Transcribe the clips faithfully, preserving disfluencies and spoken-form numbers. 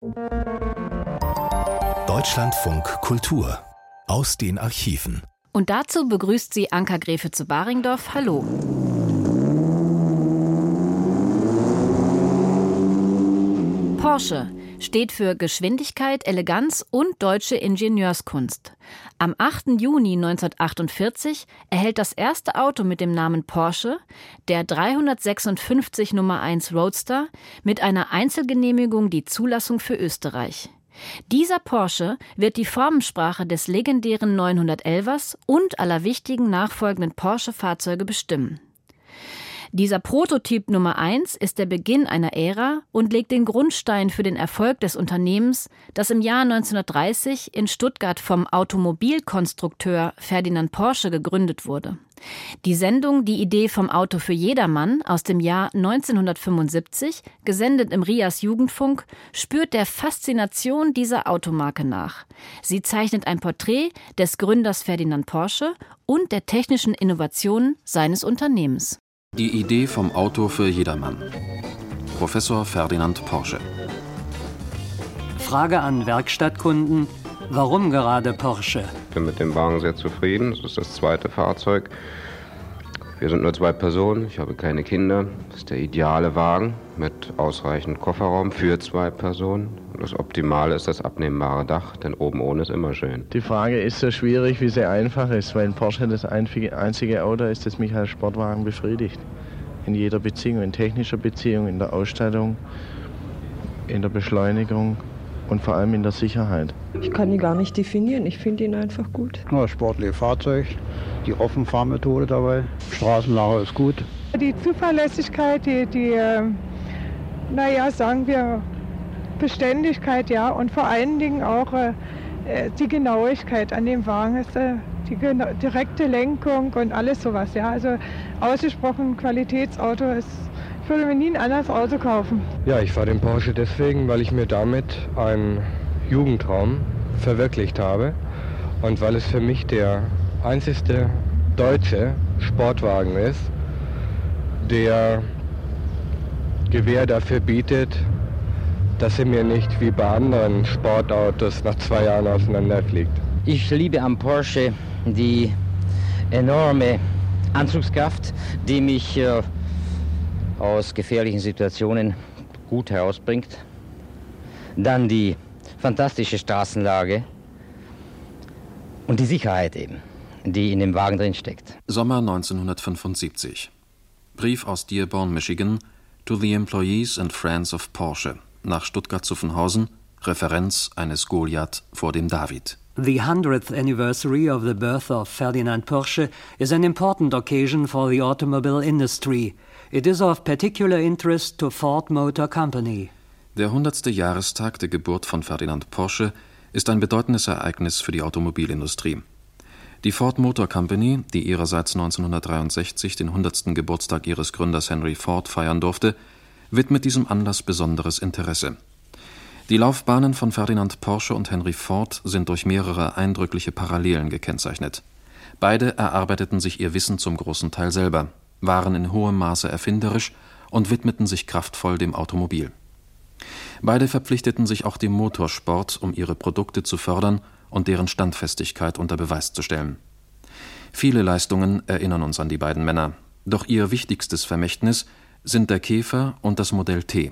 Deutschlandfunk Kultur aus den Archiven. Und dazu begrüßt sie Anka Gräfe zu Baringdorf. Hallo. Porsche steht für Geschwindigkeit, Eleganz und deutsche Ingenieurskunst. Am achten Juni neunzehnhundertachtundvierzig erhält das erste Auto mit dem Namen Porsche, der dreihundertsechsundfünfzig Nummer eins Roadster, mit einer Einzelgenehmigung die Zulassung für Österreich. Dieser Porsche wird die Formensprache des legendären neunhundertelfers und aller wichtigen nachfolgenden Porsche-Fahrzeuge bestimmen. Dieser Prototyp Nummer eins ist der Beginn einer Ära und legt den Grundstein für den Erfolg des Unternehmens, das im Jahr neunzehnhundertdreißig in Stuttgart vom Automobilkonstrukteur Ferdinand Porsche gegründet wurde. Die Sendung Die Idee vom Auto für jedermann aus dem Jahr neunzehnhundertfünfundsiebzig, gesendet im R I A S Jugendfunk, spürt der Faszination dieser Automarke nach. Sie zeichnet ein Porträt des Gründers Ferdinand Porsche und der technischen Innovationen seines Unternehmens. Die Idee vom Auto für jedermann. Professor Ferdinand Porsche. Frage an Werkstattkunden: Warum gerade Porsche? Ich bin mit dem Wagen sehr zufrieden. Das ist das zweite Fahrzeug. Wir sind nur zwei Personen. Ich habe keine Kinder. Das ist der ideale Wagen mit ausreichend Kofferraum für zwei Personen. Und das Optimale ist das abnehmbare Dach, denn oben ohne ist immer schön. Die Frage ist so schwierig, wie sie einfach ist, weil ein Porsche das einzige Auto ist, das mich als Sportwagen befriedigt. In jeder Beziehung, in technischer Beziehung, in der Ausstattung, in der Beschleunigung und vor allem in der Sicherheit. Ich kann ihn gar nicht definieren, ich finde ihn einfach gut. Das sportliche Fahrzeug, die Offenfahrmethode dabei, Straßenlage ist gut. Die Zuverlässigkeit, die, die naja, sagen wir, Beständigkeit, ja, und vor allen Dingen auch äh, die Genauigkeit an dem Wagen, ist, äh, die gena- direkte Lenkung und alles sowas, ja, also ausgesprochen Qualitätsauto ist. Ich würde mir nie ein anderes Auto kaufen. Ja, ich fahre den Porsche deswegen, weil ich mir damit einen Jugendtraum verwirklicht habe und weil es für mich der einzigste deutsche Sportwagen ist, der Gewähr dafür bietet, dass er mir nicht wie bei anderen Sportautos nach zwei Jahren auseinanderfliegt. Ich liebe am Porsche die enorme Anzugskraft, die mich äh, aus gefährlichen Situationen gut herausbringt. Dann die fantastische Straßenlage und die Sicherheit eben, die in dem Wagen drin steckt. Sommer neunzehnhundertfünfundsiebzig. Brief aus Dearborn, Michigan, to the employees and friends of Porsche. Nach Stuttgart-Zuffenhausen, Referenz eines Goliath vor dem David. The hundredth anniversary of the birth of Ferdinand Porsche is an important occasion for the automobile industry. It is of particular interest to Ford Motor Company. Der hundertste Jahrestag der Geburt von Ferdinand Porsche ist ein bedeutendes Ereignis für die Automobilindustrie. Die Ford Motor Company, die ihrerseits neunzehnhundertdreiundsechzig den hundertsten Geburtstag ihres Gründers Henry Ford feiern durfte, widmet diesem Anlass besonderes Interesse. Die Laufbahnen von Ferdinand Porsche und Henry Ford sind durch mehrere eindrückliche Parallelen gekennzeichnet. Beide erarbeiteten sich ihr Wissen zum großen Teil selber, waren in hohem Maße erfinderisch und widmeten sich kraftvoll dem Automobil. Beide verpflichteten sich auch dem Motorsport, um ihre Produkte zu fördern und deren Standfestigkeit unter Beweis zu stellen. Viele Leistungen erinnern uns an die beiden Männer, doch ihr wichtigstes Vermächtnis sind der Käfer und das Modell T.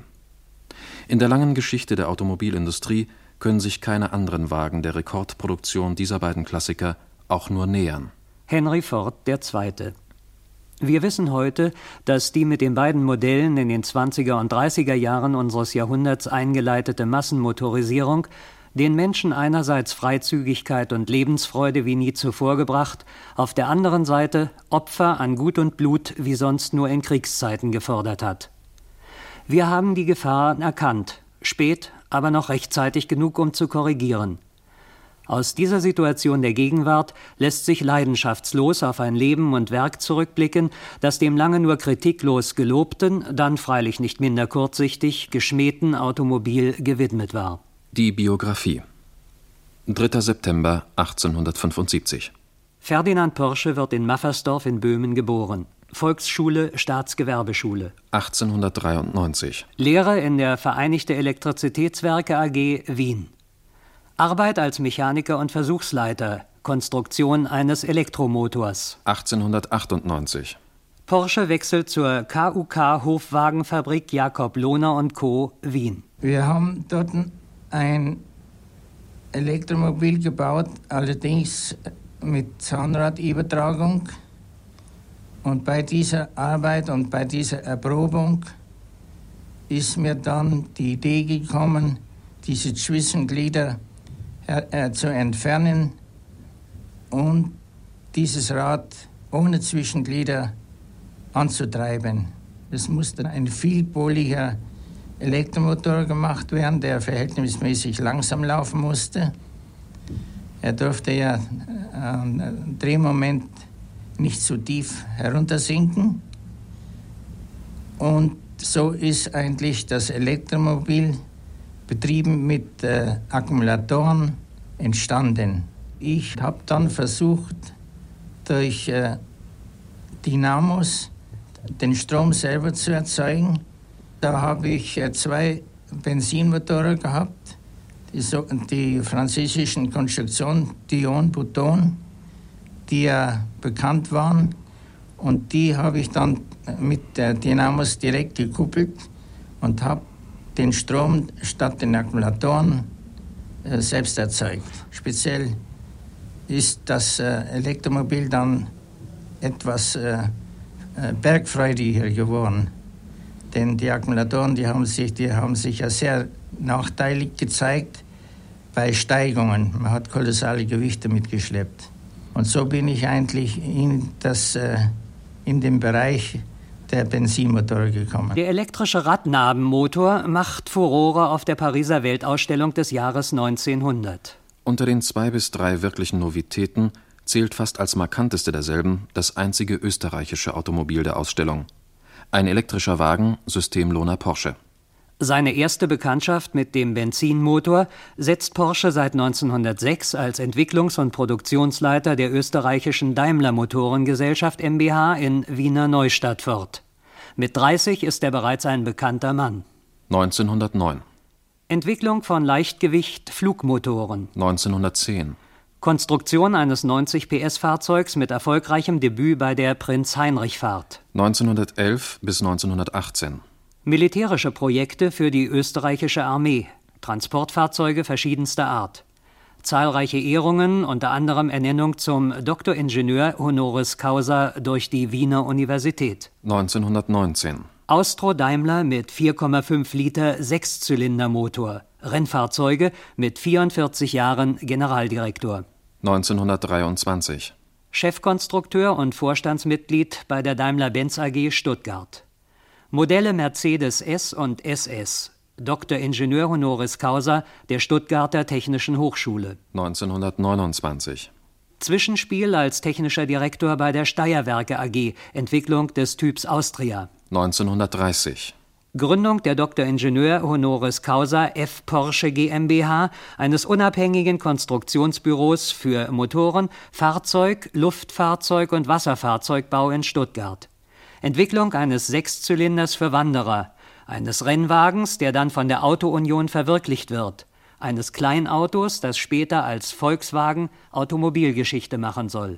In der langen Geschichte der Automobilindustrie können sich keine anderen Wagen der Rekordproduktion dieser beiden Klassiker auch nur nähern. Henry Ford der Zweite. Wir wissen heute, dass die mit den beiden Modellen in den zwanziger und dreißiger Jahren unseres Jahrhunderts eingeleitete Massenmotorisierung den Menschen einerseits Freizügigkeit und Lebensfreude wie nie zuvor gebracht, auf der anderen Seite Opfer an Gut und Blut wie sonst nur in Kriegszeiten gefordert hat. Wir haben die Gefahr erkannt, spät, aber noch rechtzeitig genug, um zu korrigieren. Aus dieser Situation der Gegenwart lässt sich leidenschaftslos auf ein Leben und Werk zurückblicken, das dem lange nur kritiklos gelobten, dann freilich nicht minder kurzsichtig, geschmähten Automobil gewidmet war. Die Biografie. dritter September achtzehnhundertfünfundsiebzig. Ferdinand Porsche wird in Maffersdorf in Böhmen geboren. Volksschule, Staatsgewerbeschule. achtzehnhundertdreiundneunzig. Lehre in der Vereinigte Elektrizitätswerke A G Wien. Arbeit als Mechaniker und Versuchsleiter, Konstruktion eines Elektromotors. achtzehnhundertachtundneunzig. Porsche wechselt zur K U K Hofwagenfabrik Jakob Lohner und Co. Wien. Wir haben dort ein Elektromobil gebaut, allerdings mit Zahnradübertragung. Und bei dieser Arbeit und bei dieser Erprobung ist mir dann die Idee gekommen, diese Zwischenglieder äh, zu entfernen und dieses Rad ohne Zwischenglieder anzutreiben. Es musste ein vielpoliger Elektromotor gemacht werden, der verhältnismäßig langsam laufen musste. Er durfte ja am Drehmoment nicht zu tief heruntersinken. Und so ist eigentlich das Elektromobil betrieben mit äh, Akkumulatoren entstanden. Ich habe dann versucht, durch äh, Dynamos den Strom selber zu erzeugen. Da habe ich äh, zwei Benzinmotoren gehabt, die, so, die französischen Konstruktion Dion-Bouton, die ja bekannt waren. Und die habe ich dann mit der Dynamos direkt gekuppelt und habe den Strom statt den Akkumulatoren äh, selbst erzeugt. Speziell ist das äh, Elektromobil dann etwas äh, äh, bergfreudiger geworden. Denn die Akkumulatoren, die haben sich, die haben sich ja sehr nachteilig gezeigt bei Steigungen. Man hat kolossale Gewichte mitgeschleppt. Und so bin ich eigentlich in, das, äh, in den Bereich der Benzinmotoren gekommen. Der elektrische Radnabenmotor macht Furore auf der Pariser Weltausstellung des Jahres neunzehnhundert. Unter den zwei bis drei wirklichen Novitäten zählt fast als markanteste derselben das einzige österreichische Automobil der Ausstellung. Ein elektrischer Wagen, System Lohner Porsche. Seine erste Bekanntschaft mit dem Benzinmotor setzt Porsche seit neunzehnhundertsechs als Entwicklungs- und Produktionsleiter der österreichischen Daimler Motorengesellschaft M b H in Wiener Neustadt fort. Mit dreißig ist er bereits ein bekannter Mann. neunzehnhundertneun. Entwicklung von Leichtgewicht-Flugmotoren. neunzehnhundertzehn. Konstruktion eines neunzig P S-Fahrzeugs mit erfolgreichem Debüt bei der Prinz-Heinrich-Fahrt. neunzehnhundertelf bis neunzehnhundertachtzehn. Militärische Projekte für die österreichische Armee, Transportfahrzeuge verschiedenster Art. Zahlreiche Ehrungen, unter anderem Ernennung zum Doktoringenieur honoris causa durch die Wiener Universität. neunzehnhundertneunzehn. Austro-Daimler mit vier Komma fünf Liter Sechszylindermotor, Rennfahrzeuge mit vierundvierzig Jahren Generaldirektor. neunzehnhundertdreiundzwanzig. Chefkonstrukteur und Vorstandsmitglied bei der Daimler-Benz A G Stuttgart. Modelle Mercedes S und S S, Doktoringenieur honoris causa der Stuttgarter Technischen Hochschule. neunzehnhundertneunundzwanzig. Zwischenspiel als technischer Direktor bei der Steyr-Werke A G, Entwicklung des Typs Austria. neunzehnhundertdreißig. Gründung der Doktoringenieur honoris causa F Porsche GmbH, eines unabhängigen Konstruktionsbüros für Motoren, Fahrzeug, Luftfahrzeug und Wasserfahrzeugbau in Stuttgart. Entwicklung eines Sechszylinders für Wanderer, eines Rennwagens, der dann von der Auto-Union verwirklicht wird, eines Kleinautos, das später als Volkswagen Automobilgeschichte machen soll.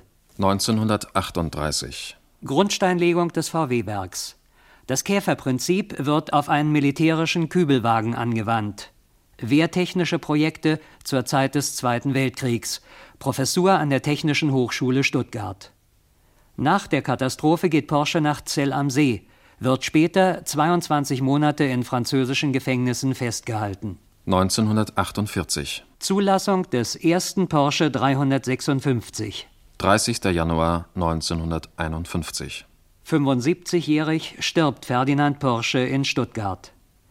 neunzehnhundertachtunddreißig. Grundsteinlegung des V W-Werks. Das Käferprinzip wird auf einen militärischen Kübelwagen angewandt. Wehrtechnische Projekte zur Zeit des Zweiten Weltkriegs. Professur an der Technischen Hochschule Stuttgart. Nach der Katastrophe geht Porsche nach Zell am See, wird später zweiundzwanzig Monate in französischen Gefängnissen festgehalten. neunzehnhundertachtundvierzig. Zulassung des ersten Porsche dreihundertsechsundfünfzig. dreißigster Januar neunzehnhunderteinundfünfzig. fünfundsiebzigjährig stirbt Ferdinand Porsche in Stuttgart.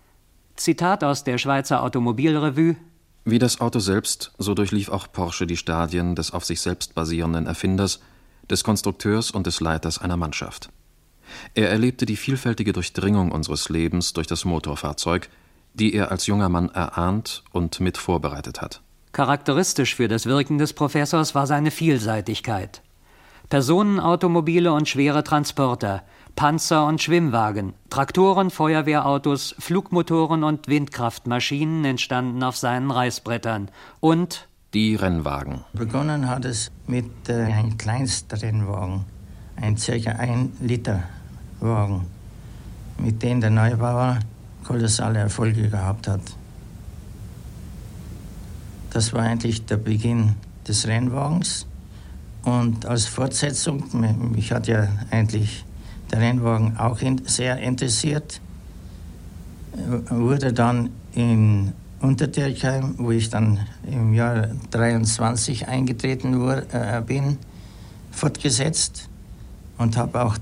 Zitat aus der Schweizer Automobilrevue: Wie das Auto selbst, so durchlief auch Porsche die Stadien des auf sich selbst basierenden Erfinders, des Konstrukteurs und des Leiters einer Mannschaft. Er erlebte die vielfältige Durchdringung unseres Lebens durch das Motorfahrzeug, die er als junger Mann erahnt und mit vorbereitet hat. Charakteristisch für das Wirken des Professors war seine Vielseitigkeit. Personenautomobile und schwere Transporter, Panzer und Schwimmwagen, Traktoren, Feuerwehrautos, Flugmotoren und Windkraftmaschinen entstanden auf seinen Reißbrettern. Und die Rennwagen. Begonnen hat es mit äh, einem Kleinstrennwagen, ein ca. ein Liter Wagen, mit dem der Neubauer kolossale Erfolge gehabt hat. Das war eigentlich der Beginn des Rennwagens. Und als Fortsetzung, mich hat ja eigentlich der Rennwagen auch in, sehr interessiert, wurde dann in Untertürkheim, wo ich dann im Jahr dreiundzwanzig eingetreten wurde, äh, bin, fortgesetzt und habe auch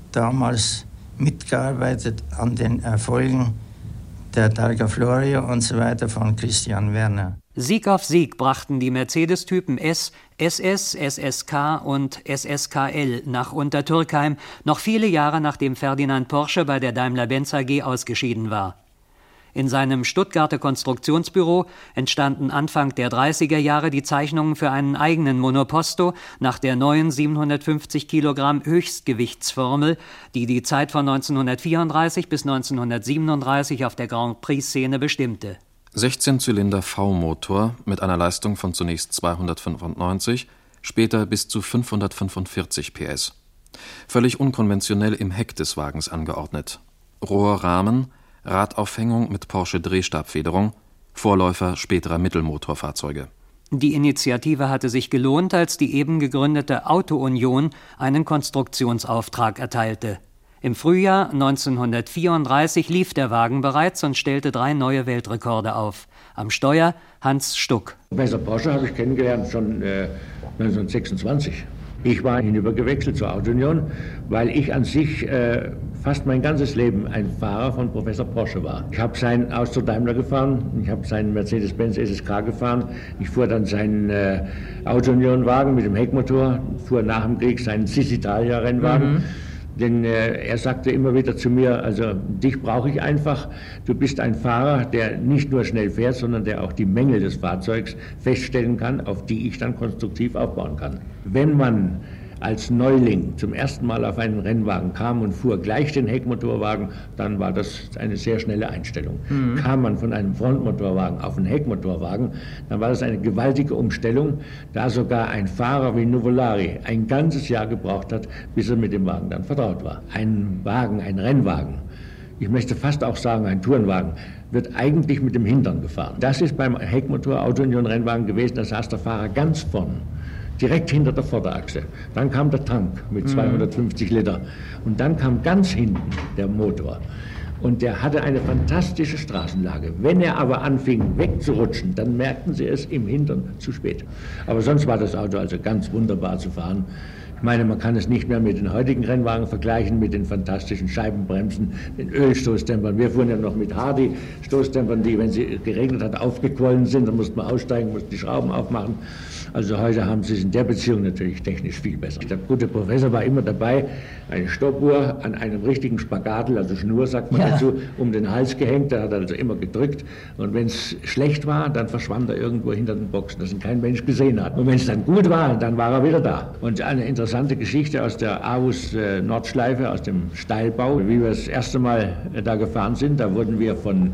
damals mitgearbeitet an den Erfolgen der Targa Florio und so weiter von Christian Werner. Sieg auf Sieg brachten die Mercedes-Typen S, S S, S S K und S S K L nach Untertürkheim, noch viele Jahre nachdem Ferdinand Porsche bei der Daimler-Benz A G ausgeschieden war. In seinem Stuttgarter Konstruktionsbüro entstanden Anfang der dreißiger Jahre die Zeichnungen für einen eigenen Monoposto nach der neuen siebenhundertfünfzig Kilogramm Höchstgewichtsformel, die die Zeit von neunzehnhundertvierunddreißig bis neunzehnhundertsiebenunddreißig auf der Grand Prix-Szene bestimmte. sechzehn-Zylinder V-Motor mit einer Leistung von zunächst zweihundertfünfundneunzig, später bis zu fünfhundertfünfundvierzig P S. Völlig unkonventionell im Heck des Wagens angeordnet. Rohrrahmen, Radaufhängung mit Porsche-Drehstabfederung, Vorläufer späterer Mittelmotorfahrzeuge. Die Initiative hatte sich gelohnt, als die eben gegründete Auto-Union einen Konstruktionsauftrag erteilte. Im Frühjahr neunzehnhundertvierunddreißig lief der Wagen bereits und stellte drei neue Weltrekorde auf. Am Steuer Hans Stuck. Professor Porsche habe ich kennengelernt schon äh, neunzehnhundertsechsundzwanzig. Ich war hinübergewechselt zur Auto-Union, weil ich an sich äh, fast mein ganzes Leben ein Fahrer von Professor Porsche war. Ich habe seinen Austro Daimler gefahren, ich habe seinen Mercedes-Benz S S K gefahren, ich fuhr dann seinen äh, Auto-Union-Wagen mit dem Heckmotor, fuhr nach dem Krieg seinen Sissitalia-Rennwagen. Mhm. Denn äh, er sagte immer wieder zu mir, also dich brauche ich einfach, du bist ein Fahrer, der nicht nur schnell fährt, sondern der auch die Mängel des Fahrzeugs feststellen kann, auf die ich dann konstruktiv aufbauen kann. Wenn man als Neuling zum ersten Mal auf einen Rennwagen kam und fuhr gleich den Heckmotorwagen, dann war das eine sehr schnelle Einstellung. Mhm. Kam man von einem Frontmotorwagen auf einen Heckmotorwagen, dann war das eine gewaltige Umstellung, da sogar ein Fahrer wie Nuvolari ein ganzes Jahr gebraucht hat, bis er mit dem Wagen dann vertraut war. Ein Wagen, ein Rennwagen, ich möchte fast auch sagen ein Tourenwagen, wird eigentlich mit dem Hintern gefahren. Das ist beim Heckmotor Auto-Union-Rennwagen gewesen, da saß der Fahrer ganz vorn, direkt hinter der Vorderachse. Dann kam der Tank mit zweihundertfünfzig Liter und dann kam ganz hinten der Motor. Und der hatte eine fantastische Straßenlage. Wenn er aber anfing wegzurutschen, dann merkten sie es im Hintern zu spät. Aber sonst war das Auto also ganz wunderbar zu fahren. Ich meine, man kann es nicht mehr mit den heutigen Rennwagen vergleichen, mit den fantastischen Scheibenbremsen, den Ölstoßdämpfern. Wir fuhren ja noch mit Hardy-Stoßdämpfern, die, wenn sie geregnet hat, aufgequollen sind. Da musste man aussteigen, musste die Schrauben aufmachen. Also heute haben sie es in der Beziehung natürlich technisch viel besser. Der gute Professor war immer dabei, eine Stoppuhr an einem richtigen Spagatel, also Schnur sagt man ja dazu, um den Hals gehängt. Da hat er also immer gedrückt. Und wenn es schlecht war, dann verschwand er irgendwo hinter den Boxen, dass ihn kein Mensch gesehen hat. Und wenn es dann gut war, dann war er wieder da. Und eine interessante Geschichte aus der Aarhus äh, Nordschleife, aus dem Steilbau, wie wir das erste Mal äh, da gefahren sind, da wurden wir von,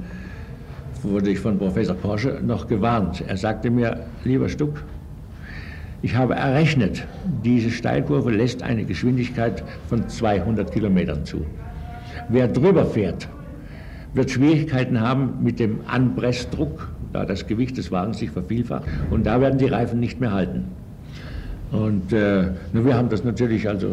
wurde ich von Professor Porsche noch gewarnt. Er sagte mir, lieber Stuck, ich habe errechnet, diese Steilkurve lässt eine Geschwindigkeit von zweihundert Kilometern zu. Wer drüber fährt, wird Schwierigkeiten haben mit dem Anpressdruck, da das Gewicht des Wagens sich vervielfacht, und da werden die Reifen nicht mehr halten. Und äh, wir haben das natürlich also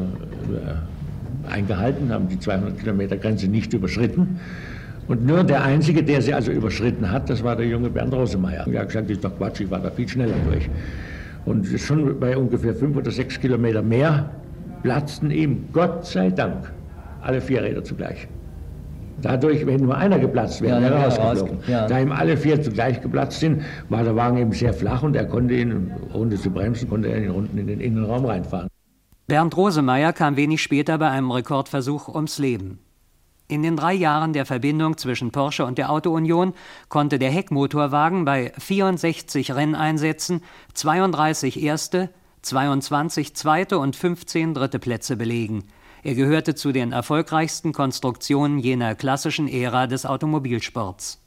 äh, eingehalten, haben die zweihundert Kilometer Grenze nicht überschritten. Und nur der Einzige, der sie also überschritten hat, das war der junge Bernd Rosemeyer. Er hat gesagt, das ist doch Quatsch, ich war da viel schneller durch. Und schon bei ungefähr fünf oder sechs Kilometer mehr platzten ihm, Gott sei Dank, alle vier Räder zugleich. Dadurch, wenn nur einer geplatzt wäre, wäre er rausgeflogen. Ja. Da ihm alle vier zugleich geplatzt sind, war der Wagen eben sehr flach und er konnte ihn, ohne zu bremsen, konnte er ihn unten in den Innenraum reinfahren. Bernd Rosemeyer kam wenig später bei einem Rekordversuch ums Leben. In den drei Jahren der Verbindung zwischen Porsche und der Auto-Union konnte der Heckmotorwagen bei vierundsechzig Renneinsätzen zweiunddreißig erste, zweiundzwanzig zweite und fünfzehn dritte Plätze belegen. Er gehörte zu den erfolgreichsten Konstruktionen jener klassischen Ära des Automobilsports.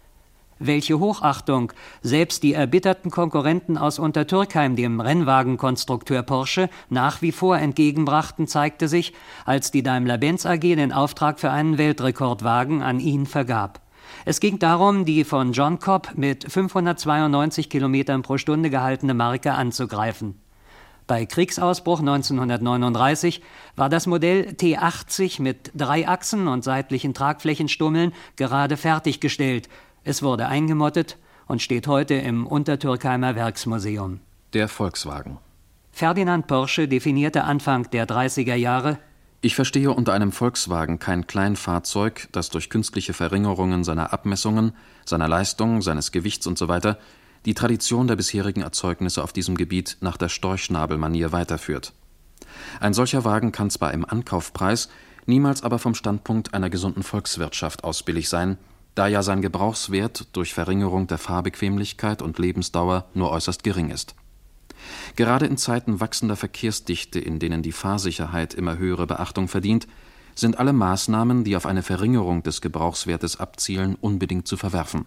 Welche Hochachtung selbst die erbitterten Konkurrenten aus Untertürkheim dem Rennwagenkonstrukteur Porsche nach wie vor entgegenbrachten, zeigte sich, als die Daimler-Benz A G den Auftrag für einen Weltrekordwagen an ihn vergab. Es ging darum, die von John Cobb mit fünfhundertzweiundneunzig Kilometern pro Stunde gehaltene Marke anzugreifen. Bei Kriegsausbruch neunzehnhundertneununddreißig war das Modell T achtzig mit drei Achsen und seitlichen Tragflächenstummeln gerade fertiggestellt. Es wurde eingemottet und steht heute im Untertürkheimer Werksmuseum. Der Volkswagen. Ferdinand Porsche definierte Anfang der dreißiger Jahre: Ich verstehe unter einem Volkswagen kein Kleinfahrzeug, das durch künstliche Verringerungen seiner Abmessungen, seiner Leistung, seines Gewichts usw. die Tradition der bisherigen Erzeugnisse auf diesem Gebiet nach der Storchschnabelmanier weiterführt. Ein solcher Wagen kann zwar im Ankaufpreis, niemals aber vom Standpunkt einer gesunden Volkswirtschaft aus billig sein, da ja sein Gebrauchswert durch Verringerung der Fahrbequemlichkeit und Lebensdauer nur äußerst gering ist. Gerade in Zeiten wachsender Verkehrsdichte, in denen die Fahrsicherheit immer höhere Beachtung verdient, sind alle Maßnahmen, die auf eine Verringerung des Gebrauchswertes abzielen, unbedingt zu verwerfen.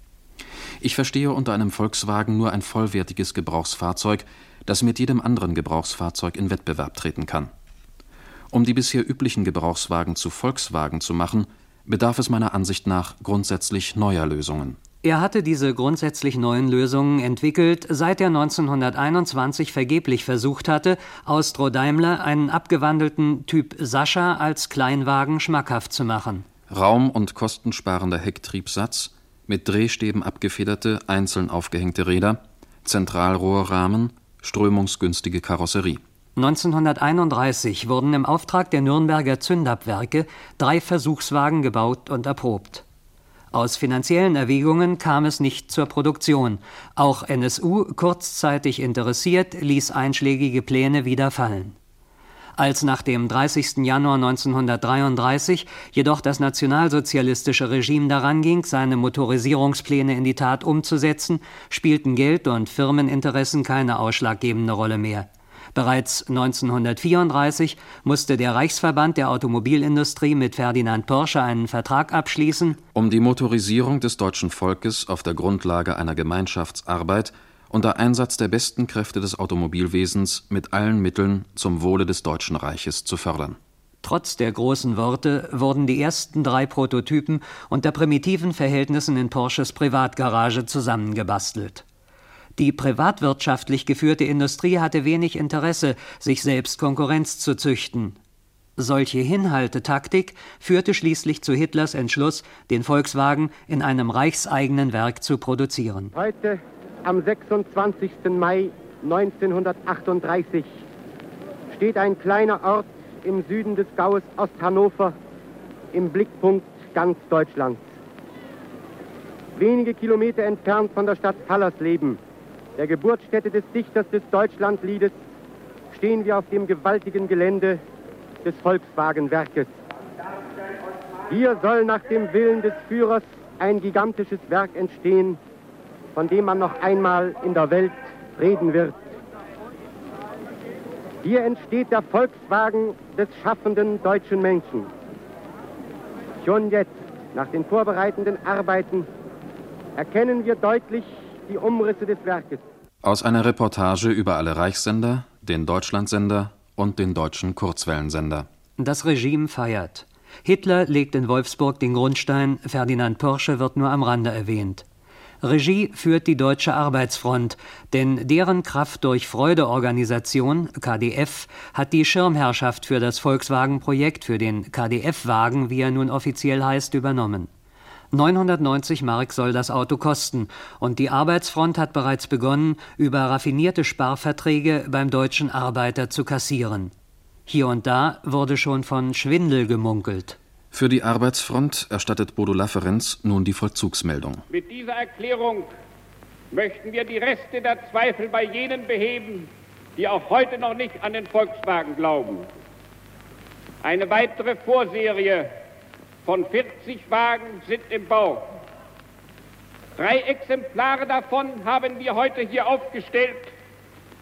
Ich verstehe unter einem Volkswagen nur ein vollwertiges Gebrauchsfahrzeug, das mit jedem anderen Gebrauchsfahrzeug in Wettbewerb treten kann. Um die bisher üblichen Gebrauchswagen zu Volkswagen zu machen, bedarf es meiner Ansicht nach grundsätzlich neuer Lösungen. Er hatte diese grundsätzlich neuen Lösungen entwickelt, seit er neunzehnhunderteinundzwanzig vergeblich versucht hatte, Austro-Daimler einen abgewandelten Typ Sascha als Kleinwagen schmackhaft zu machen. Raum- und kostensparender Hecktriebsatz, mit Drehstäben abgefederte, einzeln aufgehängte Räder, Zentralrohrrahmen, strömungsgünstige Karosserie. neunzehnhunderteinunddreißig wurden im Auftrag der Nürnberger Zündabwerke drei Versuchswagen gebaut und erprobt. Aus finanziellen Erwägungen kam es nicht zur Produktion. Auch N S U, kurzzeitig interessiert, ließ einschlägige Pläne wieder fallen. Als nach dem dreißigsten Januar neunzehnhundertdreiunddreißig jedoch das nationalsozialistische Regime daran ging, seine Motorisierungspläne in die Tat umzusetzen, spielten Geld und Firmeninteressen keine ausschlaggebende Rolle mehr. Bereits neunzehnhundertvierunddreißig musste der Reichsverband der Automobilindustrie mit Ferdinand Porsche einen Vertrag abschließen, um die Motorisierung des deutschen Volkes auf der Grundlage einer Gemeinschaftsarbeit unter Einsatz der besten Kräfte des Automobilwesens mit allen Mitteln zum Wohle des Deutschen Reiches zu fördern. Trotz der großen Worte wurden die ersten drei Prototypen unter primitiven Verhältnissen in Porsches Privatgarage zusammengebastelt. Die privatwirtschaftlich geführte Industrie hatte wenig Interesse, sich selbst Konkurrenz zu züchten. Solche Hinhaltetaktik führte schließlich zu Hitlers Entschluss, den Volkswagen in einem reichseigenen Werk zu produzieren. Heute, am sechsundzwanzigsten Mai neunzehnhundertachtunddreißig, steht ein kleiner Ort im Süden des Gaues Osthannover im Blickpunkt ganz Deutschlands. Wenige Kilometer entfernt von der Stadt Fallersleben, der Geburtsstätte des Dichters des Deutschlandliedes, stehen wir auf dem gewaltigen Gelände des Volkswagenwerkes. Hier soll nach dem Willen des Führers ein gigantisches Werk entstehen, von dem man noch einmal in der Welt reden wird. Hier entsteht der Volkswagen des schaffenden deutschen Menschen. Schon jetzt, nach den vorbereitenden Arbeiten, erkennen wir deutlich die Umrisse des Werkes. Aus einer Reportage über alle Reichssender, den Deutschlandsender und den deutschen Kurzwellensender. Das Regime feiert. Hitler legt in Wolfsburg den Grundstein, Ferdinand Porsche wird nur am Rande erwähnt. Regie führt die Deutsche Arbeitsfront, denn deren Kraft durch Freude-Organisation, K D F, hat die Schirmherrschaft für das Volkswagen-Projekt, für den K D F-Wagen, wie er nun offiziell heißt, übernommen. neunhundertneunzig Mark soll das Auto kosten und die Arbeitsfront hat bereits begonnen, über raffinierte Sparverträge beim deutschen Arbeiter zu kassieren. Hier und da wurde schon von Schwindel gemunkelt. Für die Arbeitsfront erstattet Bodo Lafferenz nun die Vollzugsmeldung. Mit dieser Erklärung möchten wir die Reste der Zweifel bei jenen beheben, die auch heute noch nicht an den Volkswagen glauben. Eine weitere Vorserie von vierzig Wagen sind im Bau. Drei Exemplare davon haben wir heute hier aufgestellt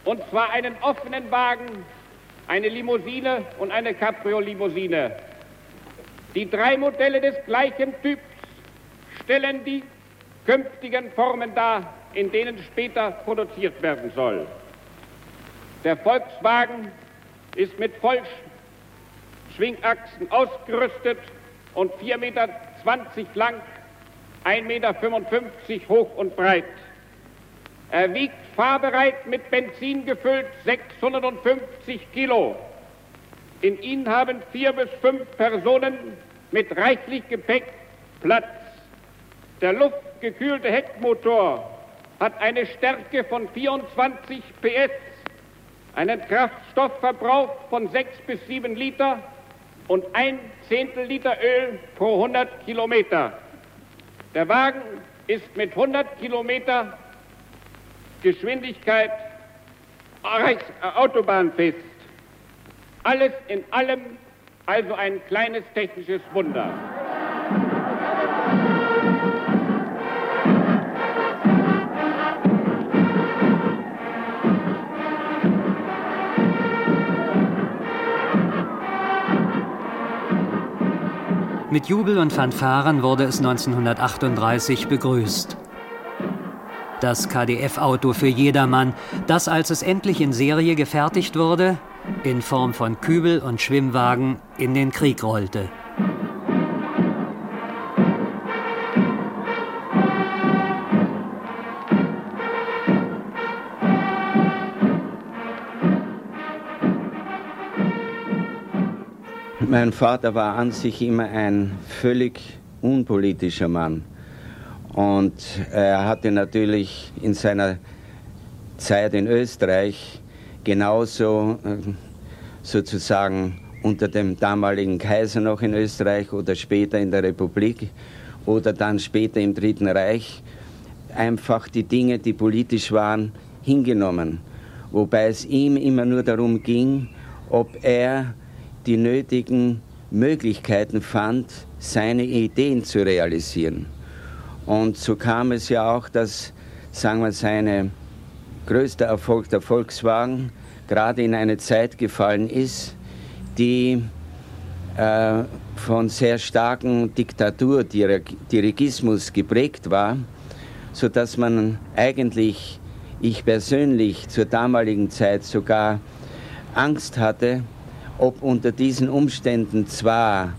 Und zwar einen offenen Wagen, eine Limousine und eine Cabrio-Limousine. Die drei Modelle des gleichen Typs stellen die künftigen Formen dar, in denen später produziert werden soll. Der Volkswagen ist mit Vollschwingachsen ausgerüstet und vier Meter zwanzig lang, ein Meter fünfundfünfzig hoch und breit. Er wiegt fahrbereit mit Benzin gefüllt sechshundertfünfzig Kilo. In ihn haben vier bis fünf Personen mit reichlich Gepäck Platz. Der luftgekühlte Heckmotor hat eine Stärke von vierundzwanzig P S, einen Kraftstoffverbrauch von sechs bis sieben Liter und ein Zehntel Liter Öl pro hundert Kilometer. Der Wagen ist mit hundert Kilometer Geschwindigkeit autobahnfest. Alles in allem also ein kleines technisches Wunder. Mit Jubel und Fanfaren wurde es neunzehnhundertachtunddreißig begrüßt. Das K D F-Auto für jedermann, das, als es endlich in Serie gefertigt wurde, in Form von Kübel und Schwimmwagen in den Krieg rollte. Mein Vater war an sich immer ein völlig unpolitischer Mann. Und er hatte natürlich in seiner Zeit in Österreich genauso sozusagen unter dem damaligen Kaiser noch in Österreich oder später in der Republik oder dann später im Dritten Reich einfach die Dinge, die politisch waren, hingenommen. Wobei es ihm immer nur darum ging, ob er die nötigen Möglichkeiten fand, seine Ideen zu realisieren. Und so kam es ja auch, dass, sagen wir, sein größter Erfolg, der Volkswagen, gerade in eine Zeit gefallen ist, die äh, von sehr starken Diktatur, Dirigismus geprägt war, sodass man eigentlich, ich persönlich zur damaligen Zeit sogar Angst hatte, ob unter diesen Umständen zwar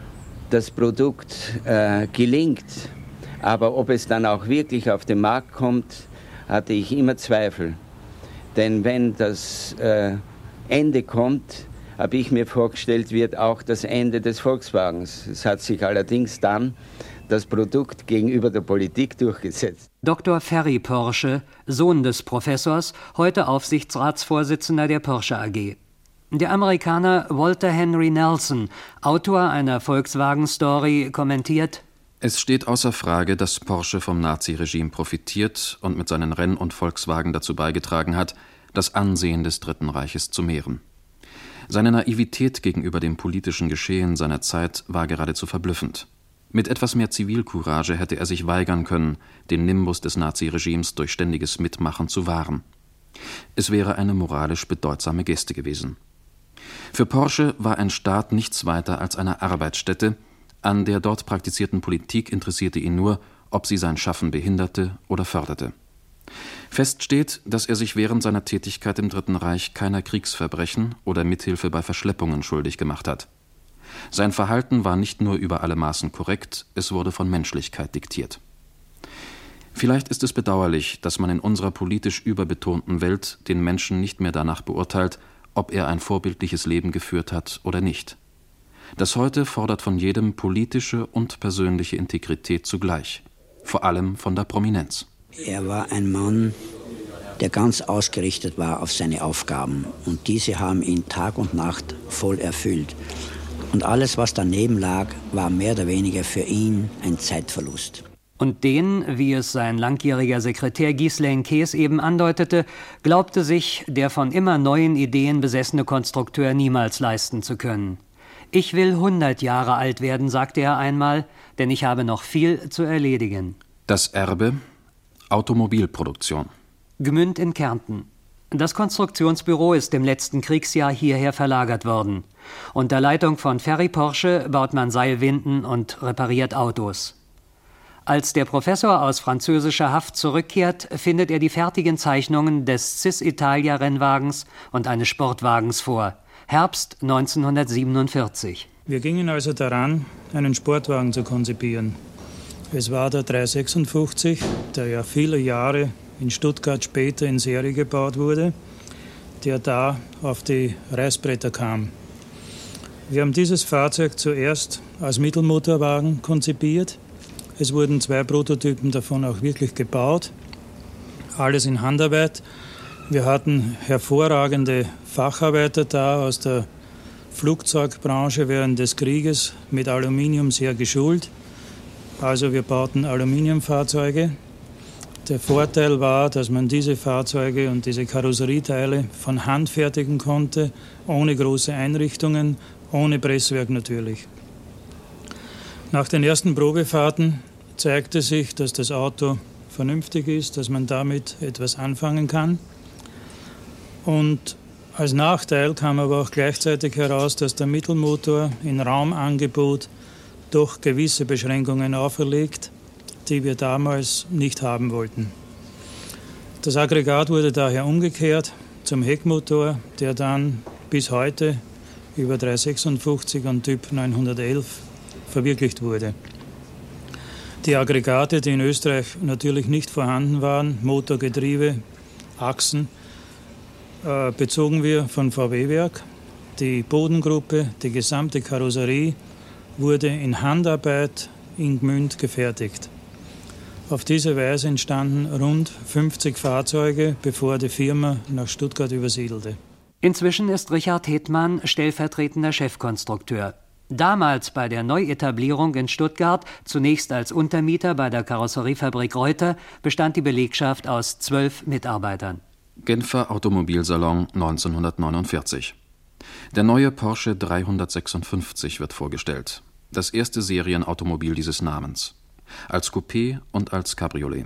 das Produkt äh, gelingt, aber ob es dann auch wirklich auf den Markt kommt, hatte ich immer Zweifel. Denn wenn das äh, Ende kommt, habe ich mir vorgestellt, wird auch das Ende des Volkswagens. Es hat sich allerdings dann das Produkt gegenüber der Politik durchgesetzt. Doktor Ferry Porsche, Sohn des Professors, heute Aufsichtsratsvorsitzender der Porsche A G. Der Amerikaner Walter Henry Nelson, Autor einer Volkswagen-Story, kommentiert: Es steht außer Frage, dass Porsche vom Naziregime profitiert und mit seinen Renn- und Volkswagen dazu beigetragen hat, das Ansehen des Dritten Reiches zu mehren. Seine Naivität gegenüber dem politischen Geschehen seiner Zeit war geradezu verblüffend. Mit etwas mehr Zivilcourage hätte er sich weigern können, den Nimbus des Naziregimes durch ständiges Mitmachen zu wahren. Es wäre eine moralisch bedeutsame Geste gewesen. Für Porsche war ein Staat nichts weiter als eine Arbeitsstätte. An der dort praktizierten Politik interessierte ihn nur, ob sie sein Schaffen behinderte oder förderte. Fest steht, dass er sich während seiner Tätigkeit im Dritten Reich keiner Kriegsverbrechen oder Mithilfe bei Verschleppungen schuldig gemacht hat. Sein Verhalten war nicht nur über alle Maßen korrekt, es wurde von Menschlichkeit diktiert. Vielleicht ist es bedauerlich, dass man in unserer politisch überbetonten Welt den Menschen nicht mehr danach beurteilt, ob er ein vorbildliches Leben geführt hat oder nicht. Das Heute fordert von jedem politische und persönliche Integrität zugleich, vor allem von der Prominenz. Er war ein Mann, der ganz ausgerichtet war auf seine Aufgaben, und diese haben ihn Tag und Nacht voll erfüllt. Und alles, was daneben lag, war mehr oder weniger für ihn ein Zeitverlust. Und den, wie es sein langjähriger Sekretär Ghislaine Kees eben andeutete, glaubte sich der von immer neuen Ideen besessene Konstrukteur niemals leisten zu können. »Ich will hundert Jahre alt werden«, sagte er einmal, »denn ich habe noch viel zu erledigen.« Das Erbe: Automobilproduktion. Gmünd in Kärnten. Das Konstruktionsbüro ist im letzten Kriegsjahr hierher verlagert worden. Unter Leitung von Ferry Porsche baut man Seilwinden und repariert Autos. Als der Professor aus französischer Haft zurückkehrt, findet er die fertigen Zeichnungen des Cis Italia-Rennwagens und eines Sportwagens vor. Herbst neunzehnhundertsiebenundvierzig. Wir gingen also daran, einen Sportwagen zu konzipieren. Es war der dreihundertsechsundfünfzig, der ja viele Jahre in Stuttgart später in Serie gebaut wurde, der da auf die Reißbretter kam. Wir haben dieses Fahrzeug zuerst als Mittelmotorwagen konzipiert. Es wurden zwei Prototypen davon auch wirklich gebaut, alles in Handarbeit. Wir hatten hervorragende Facharbeiter da aus der Flugzeugbranche während des Krieges, mit Aluminium sehr geschult. Also wir bauten Aluminiumfahrzeuge. Der Vorteil war, dass man diese Fahrzeuge und diese Karosserieteile von Hand fertigen konnte, ohne große Einrichtungen, ohne Presswerk natürlich. Nach den ersten Probefahrten zeigte sich, dass das Auto vernünftig ist, dass man damit etwas anfangen kann. Und als Nachteil kam aber auch gleichzeitig heraus, dass der Mittelmotor in Raumangebot doch gewisse Beschränkungen auferlegt, die wir damals nicht haben wollten. Das Aggregat wurde daher umgekehrt zum Heckmotor, der dann bis heute über dreihundertsechsundfünfzig und Typ neunhundertelf verwirklicht wurde. Die Aggregate, die in Österreich natürlich nicht vorhanden waren, Motor, Getriebe, Achsen, äh, bezogen wir von V W-Werk. Die Bodengruppe, die gesamte Karosserie wurde in Handarbeit in Gmünd gefertigt. Auf diese Weise entstanden rund fünfzig Fahrzeuge, bevor die Firma nach Stuttgart übersiedelte. Inzwischen ist Richard Hetmann stellvertretender Chefkonstrukteur. Damals bei der Neuetablierung in Stuttgart, zunächst als Untermieter bei der Karosseriefabrik Reuter, bestand die Belegschaft aus zwölf Mitarbeitern. Genfer Automobilsalon neunzehnhundertneunundvierzig. Der neue Porsche dreihundertsechsundfünfzig wird vorgestellt. Das erste Serienautomobil dieses Namens. Als Coupé und als Cabriolet.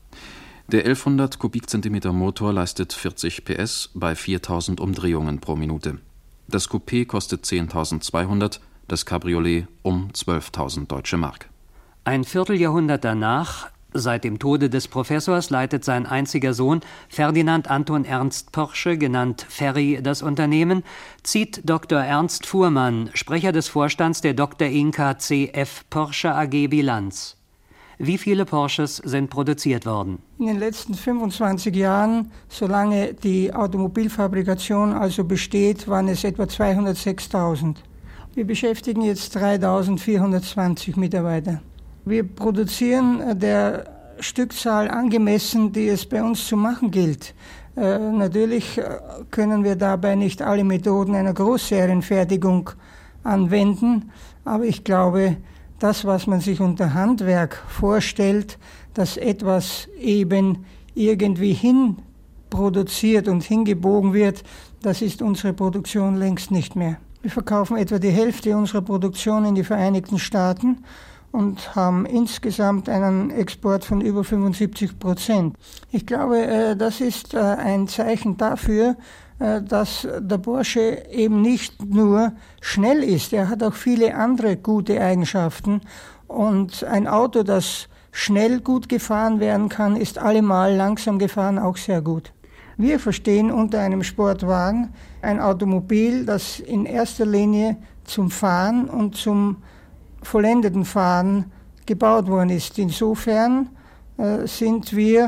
Der elfhundert Kubikzentimeter Motor leistet vierzig P S bei viertausend Umdrehungen pro Minute. Das Coupé kostet zehntausendzweihundert, das Cabriolet um zwölftausend Deutsche Mark. Ein Vierteljahrhundert danach, seit dem Tode des Professors, leitet sein einziger Sohn Ferdinand Anton Ernst Porsche, genannt Ferry, das Unternehmen, zieht Doktor Ernst Fuhrmann, Sprecher des Vorstands der Doktor Inka C F Porsche A G, Bilanz. Wie viele Porsches sind produziert worden? In den letzten fünfundzwanzig Jahren, solange die Automobilfabrikation also besteht, waren es etwa zweihundertsechstausend. Wir beschäftigen jetzt dreitausendvierhundertzwanzig Mitarbeiter. Wir produzieren der Stückzahl angemessen, die es bei uns zu machen gilt. Äh, natürlich können wir dabei nicht alle Methoden einer Großserienfertigung anwenden, aber ich glaube, das, was man sich unter Handwerk vorstellt, dass etwas eben irgendwie hin produziert und hingebogen wird, das ist unsere Produktion längst nicht mehr. Wir verkaufen etwa die Hälfte unserer Produktion in die Vereinigten Staaten und haben insgesamt einen Export von über fünfundsiebzig Prozent. Ich glaube, das ist ein Zeichen dafür, dass der Porsche eben nicht nur schnell ist, er hat auch viele andere gute Eigenschaften. Und ein Auto, das schnell gut gefahren werden kann, ist allemal langsam gefahren auch sehr gut. Wir verstehen unter einem Sportwagen ein Automobil, das in erster Linie zum Fahren und zum vollendeten Fahren gebaut worden ist. Insofern äh, sind wir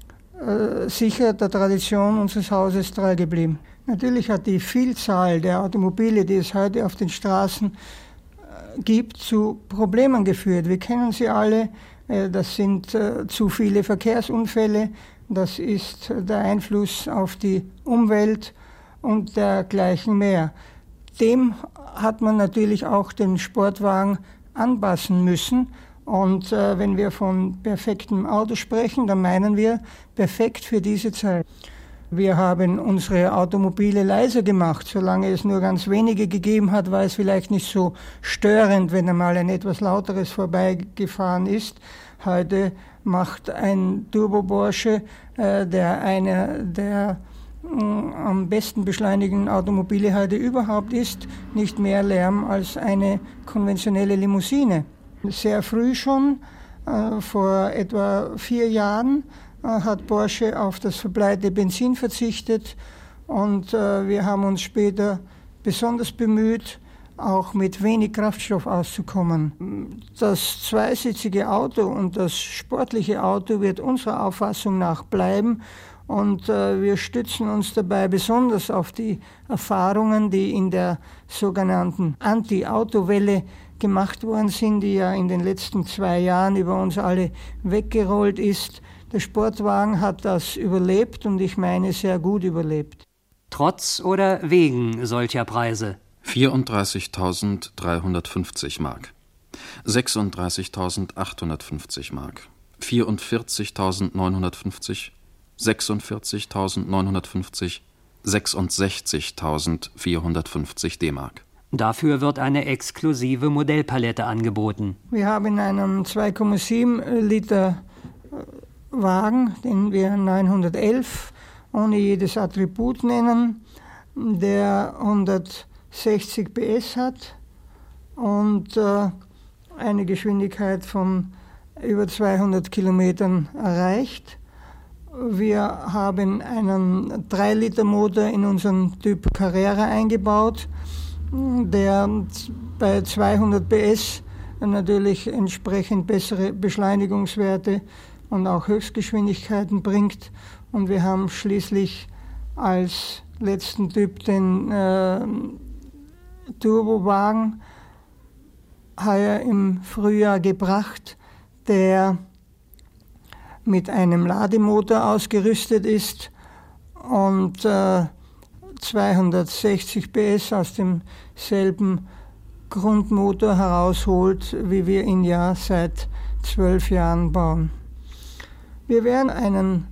äh, sicher der Tradition unseres Hauses treu geblieben. Natürlich hat die Vielzahl der Automobile, die es heute auf den Straßen äh, gibt, zu Problemen geführt. Wir kennen sie alle. Äh, das sind äh, zu viele Verkehrsunfälle. Das ist der Einfluss auf die Umwelt und dergleichen mehr. Dem hat man natürlich auch den Sportwagen anpassen müssen. Und äh, wenn wir von perfektem Auto sprechen, dann meinen wir perfekt für diese Zeit. Wir haben unsere Automobile leiser gemacht. Solange es nur ganz wenige gegeben hat, war es vielleicht nicht so störend, wenn einmal ein etwas lauteres vorbeigefahren ist. Heute macht ein Turbo Porsche, äh, der einer der am besten beschleunigenden Automobile heute überhaupt ist, nicht mehr Lärm als eine konventionelle Limousine. Sehr früh schon, äh, vor etwa vier Jahren, äh, hat Porsche auf das verbleite Benzin verzichtet und äh, wir haben uns später besonders bemüht, auch mit wenig Kraftstoff auszukommen. Das zweisitzige Auto und das sportliche Auto wird unserer Auffassung nach bleiben und äh, wir stützen uns dabei besonders auf die Erfahrungen, die in der sogenannten Anti-Auto-Welle gemacht worden sind, die ja in den letzten zwei Jahren über uns alle weggerollt ist. Der Sportwagen hat das überlebt und ich meine sehr gut überlebt. Trotz oder wegen solcher Preise? vierunddreißigtausenddreihundertfünfzig Mark, sechsunddreißigtausendachthundertfünfzig Mark, vierundvierzigtausendneunhundertfünfzig, sechsundvierzigtausendneunhundertfünfzig, sechsundsechzigtausendvierhundertfünfzig D-Mark. Dafür wird eine exklusive Modellpalette angeboten. Wir haben in einem zwei Komma sieben Liter Wagen, den wir neunhundertelf ohne jedes Attribut nennen, der hundertsechzig P S hat und äh, eine Geschwindigkeit von über zweihundert Kilometern erreicht. Wir haben einen drei Liter Motor in unseren Typ Carrera eingebaut, der bei zweihundert P S natürlich entsprechend bessere Beschleunigungswerte und auch Höchstgeschwindigkeiten bringt. Und wir haben schließlich als letzten Typ den äh, Turbowagen heuer im Frühjahr gebracht, der mit einem Lademotor ausgerüstet ist und äh, zweihundertsechzig P S aus demselben Grundmotor herausholt, wie wir ihn ja seit zwölf Jahren bauen. Wir werden einen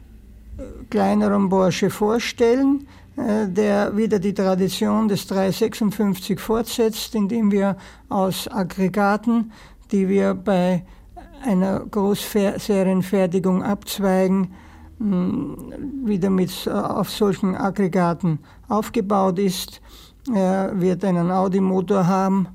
kleineren Porsche vorstellen, äh, der wieder die Tradition des dreihundertsechsundfünfzig fortsetzt, indem wir aus Aggregaten, die wir bei einer Großserienfertigung abzweigen, mh, wieder mit, äh, auf solchen Aggregaten aufgebaut ist. Er wird einen Audi-Motor haben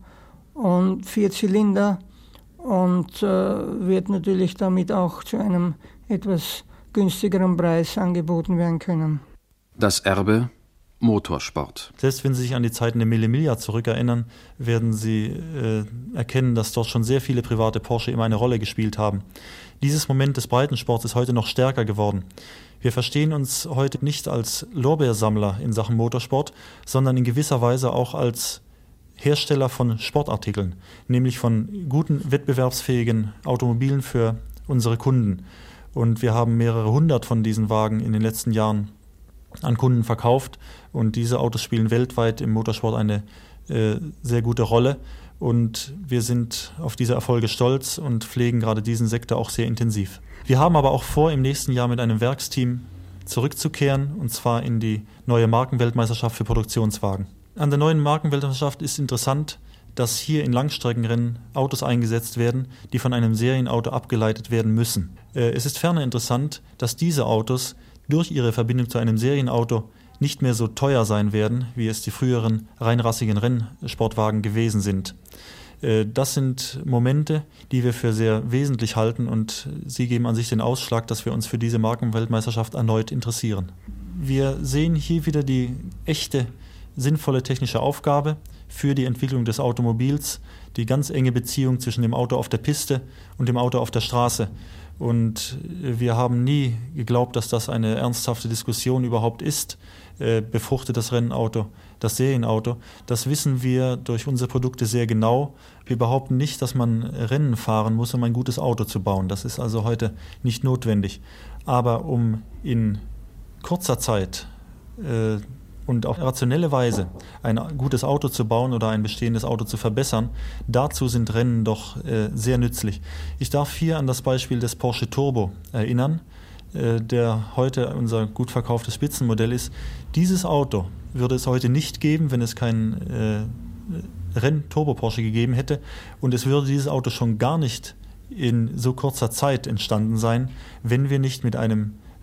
und vier Zylinder und äh, wird natürlich damit auch zu einem etwas günstigeren Preis angeboten werden können. Das Erbe Motorsport. Selbst wenn Sie sich an die Zeiten der Mille Miglia zurückerinnern, werden Sie äh, erkennen, dass dort schon sehr viele private Porsche immer eine Rolle gespielt haben. Dieses Moment des Breitensports ist heute noch stärker geworden. Wir verstehen uns heute nicht als Lorbeersammler in Sachen Motorsport, sondern in gewisser Weise auch als Hersteller von Sportartikeln, nämlich von guten, wettbewerbsfähigen Automobilen für unsere Kunden. Und wir haben mehrere hundert von diesen Wagen in den letzten Jahren an Kunden verkauft. Und diese Autos spielen weltweit im Motorsport eine äh, sehr gute Rolle. Und wir sind auf diese Erfolge stolz und pflegen gerade diesen Sektor auch sehr intensiv. Wir haben aber auch vor, im nächsten Jahr mit einem Werksteam zurückzukehren, und zwar in die neue Markenweltmeisterschaft für Produktionswagen. An der neuen Markenweltmeisterschaft ist interessant, dass hier in Langstreckenrennen Autos eingesetzt werden, die von einem Serienauto abgeleitet werden müssen. Äh, es ist ferner interessant, dass diese Autos durch ihre Verbindung zu einem Serienauto nicht mehr so teuer sein werden, wie es die früheren reinrassigen Rennsportwagen gewesen sind. Äh, das sind Momente, die wir für sehr wesentlich halten, und sie geben an sich den Ausschlag, dass wir uns für diese Markenweltmeisterschaft erneut interessieren. Wir sehen hier wieder die echte, sinnvolle technische Aufgabe für die Entwicklung des Automobils, die ganz enge Beziehung zwischen dem Auto auf der Piste und dem Auto auf der Straße. Und wir haben nie geglaubt, dass das eine ernsthafte Diskussion überhaupt ist. Äh, befruchtet das Rennauto das Serienauto? Das wissen wir durch unsere Produkte sehr genau. Wir behaupten nicht, dass man Rennen fahren muss, um ein gutes Auto zu bauen. Das ist also heute nicht notwendig. Aber um in kurzer Zeit äh, und auf rationelle Weise ein gutes Auto zu bauen oder ein bestehendes Auto zu verbessern, dazu sind Rennen doch äh, sehr nützlich. Ich darf hier an das Beispiel des Porsche Turbo erinnern, äh, der heute unser gut verkauftes Spitzenmodell ist. Dieses Auto würde es heute nicht geben, wenn es keinen äh, Renn-Turbo-Porsche gegeben hätte, und es würde dieses Auto schon gar nicht in so kurzer Zeit entstanden sein, wenn wir nicht mit einem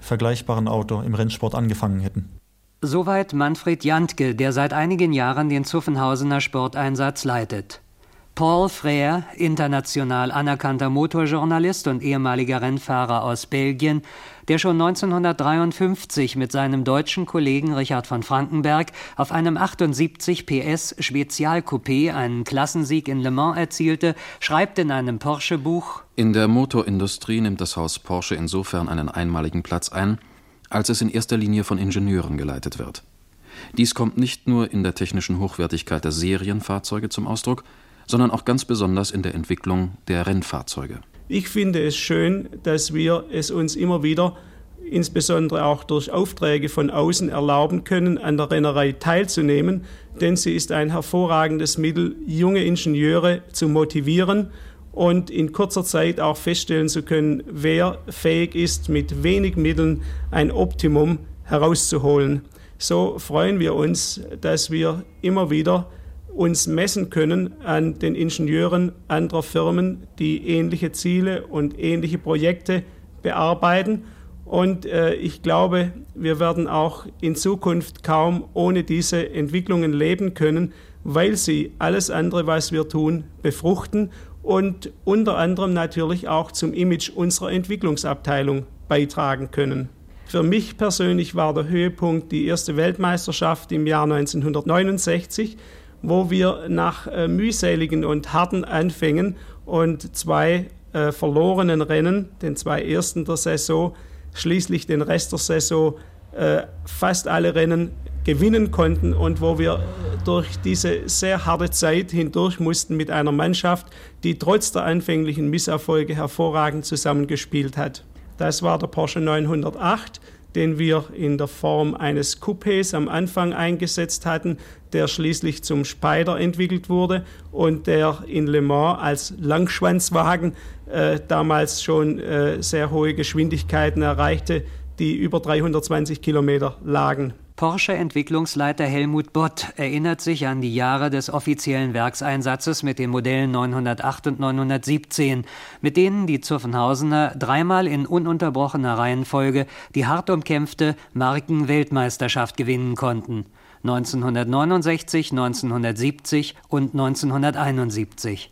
vergleichbaren Auto im Rennsport angefangen hätten. Soweit Manfred Jantke, der seit einigen Jahren den Zuffenhausener Sporteinsatz leitet. Paul Frère, international anerkannter Motorjournalist und ehemaliger Rennfahrer aus Belgien, der schon neunzehnhundertdreiundfünfzig mit seinem deutschen Kollegen Richard von Frankenberg auf einem achtundsiebzig P S Spezialcoupé einen Klassensieg in Le Mans erzielte, schreibt in einem Porsche-Buch: In der Motorindustrie nimmt das Haus Porsche insofern einen einmaligen Platz ein, als es in erster Linie von Ingenieuren geleitet wird. Dies kommt nicht nur in der technischen Hochwertigkeit der Serienfahrzeuge zum Ausdruck, sondern auch ganz besonders in der Entwicklung der Rennfahrzeuge. Ich finde es schön, dass wir es uns immer wieder, insbesondere auch durch Aufträge von außen, erlauben können, an der Rennerei teilzunehmen, denn sie ist ein hervorragendes Mittel, junge Ingenieure zu motivieren und in kurzer Zeit auch feststellen zu können, wer fähig ist, mit wenig Mitteln ein Optimum herauszuholen. So freuen wir uns, dass wir immer wieder uns messen können an den Ingenieuren anderer Firmen, die ähnliche Ziele und ähnliche Projekte bearbeiten. Und äh, ich glaube, wir werden auch in Zukunft kaum ohne diese Entwicklungen leben können, weil sie alles andere, was wir tun, befruchten und unter anderem natürlich auch zum Image unserer Entwicklungsabteilung beitragen können. Für mich persönlich war der Höhepunkt die erste Weltmeisterschaft im Jahr neunzehnhundertneunundsechzig, wo wir nach äh, mühseligen und harten Anfängen und zwei äh, verlorenen Rennen, den zwei ersten der Saison, schließlich den Rest der Saison, äh, fast alle Rennen gewinnen konnten und wo wir durch diese sehr harte Zeit hindurch mussten mit einer Mannschaft, die trotz der anfänglichen Misserfolge hervorragend zusammengespielt hat. Das war der Porsche neunhundertacht, den wir in der Form eines Coupés am Anfang eingesetzt hatten, der schließlich zum Spider entwickelt wurde und der in Le Mans als Langschwanzwagen äh, damals schon äh, sehr hohe Geschwindigkeiten erreichte, die über dreihundertzwanzig Kilometer lagen. Porsche-Entwicklungsleiter Helmut Bott erinnert sich an die Jahre des offiziellen Werkseinsatzes mit den Modellen neunhundertacht und neunhundertsiebzehn, mit denen die Zuffenhausener dreimal in ununterbrochener Reihenfolge die hart umkämpfte Marken-Weltmeisterschaft gewinnen konnten: neunzehnhundertneunundsechzig, neunzehnhundertsiebzig und neunzehnhunderteinundsiebzig.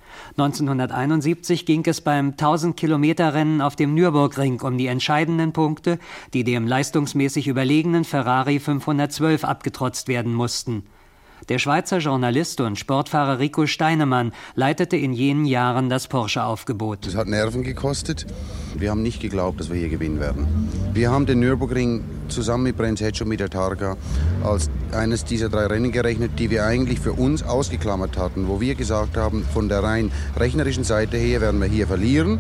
neunzehnhunderteinundsiebzig ging es beim tausend-Kilometer-Rennen auf dem Nürburgring um die entscheidenden Punkte, die dem leistungsmäßig überlegenen Ferrari fünfhundertzwölf abgetrotzt werden mussten. Der Schweizer Journalist und Sportfahrer Rico Steinemann leitete in jenen Jahren das Porsche-Aufgebot. Es hat Nerven gekostet. Wir haben nicht geglaubt, dass wir hier gewinnen werden. Wir haben den Nürburgring zusammen mit Brands Hatch und mit der Targa als eines dieser drei Rennen gerechnet, die wir eigentlich für uns ausgeklammert hatten, wo wir gesagt haben, von der rein rechnerischen Seite her werden wir hier verlieren.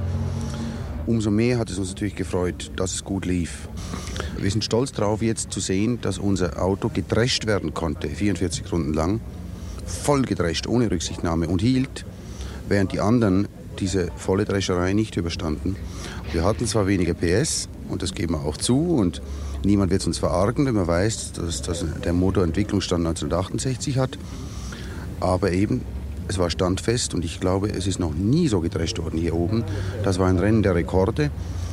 Umso mehr hat es uns natürlich gefreut, dass es gut lief. Wir sind stolz darauf, jetzt zu sehen, dass unser Auto gedrescht werden konnte, vierundvierzig Runden lang, voll gedrescht, ohne Rücksichtnahme und hielt, während die anderen diese volle Drescherei nicht überstanden. Wir hatten zwar weniger P S, und das geben wir auch zu, und niemand wird es uns verargen, wenn man weiß, dass, dass der Motor Entwicklungsstand neunzehnhundertachtundsechzig hat, aber eben, es war standfest und ich glaube, es ist noch nie so gedrescht worden hier oben. Das war ein Rennen der Rekorde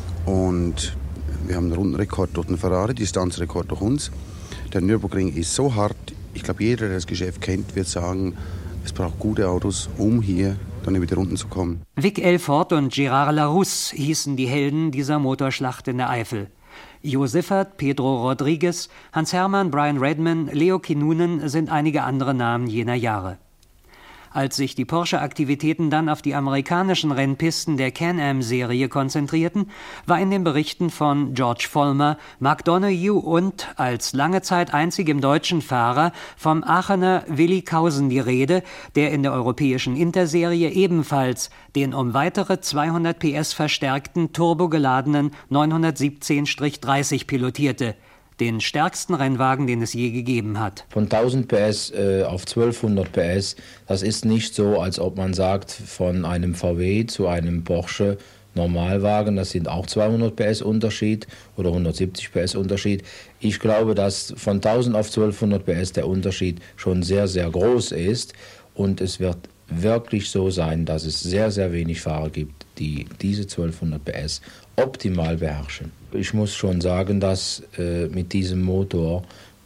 und wir haben einen Rundenrekord durch den Ferrari, Distanzrekord durch uns. Der Nürburgring ist so hart, ich glaube, jeder, der das Geschäft kennt, wird sagen, es braucht gute Autos, um hier dann über die Runden zu kommen. Vic Elfort und Gérard Larousse hießen die Helden dieser Motorschlacht in der Eifel. Jo Siffert, Pedro Rodriguez, Hans Hermann, Brian Redman, Leo Kinnunen sind einige andere Namen jener Jahre. Als sich die Porsche-Aktivitäten dann auf die amerikanischen Rennpisten der Can-Am-Serie konzentrierten, war in den Berichten von George Vollmer, Mark Donoghue und, als lange Zeit einzigem deutschen Fahrer, vom Aachener Willi Kausen die Rede, der in der europäischen Interserie ebenfalls den um weitere zweihundert P S verstärkten turbogeladenen neunhundertsiebzehn dreißig pilotierte. Den stärksten Rennwagen, den es je gegeben hat. Von tausend P S äh, auf zwölfhundert P S, das ist nicht so, als ob man sagt, von einem V W zu einem Porsche Normalwagen, das sind auch zweihundert P S Unterschied oder hundertsiebzig P S Unterschied. Ich glaube, dass von tausend auf zwölfhundert P S der Unterschied schon sehr, sehr groß ist und es wird wirklich so sein, dass es sehr, sehr wenig Fahrer gibt, die diese zwölfhundert P S optimal beherrschen. Ich muss schon sagen, dass äh, mit diesem Motor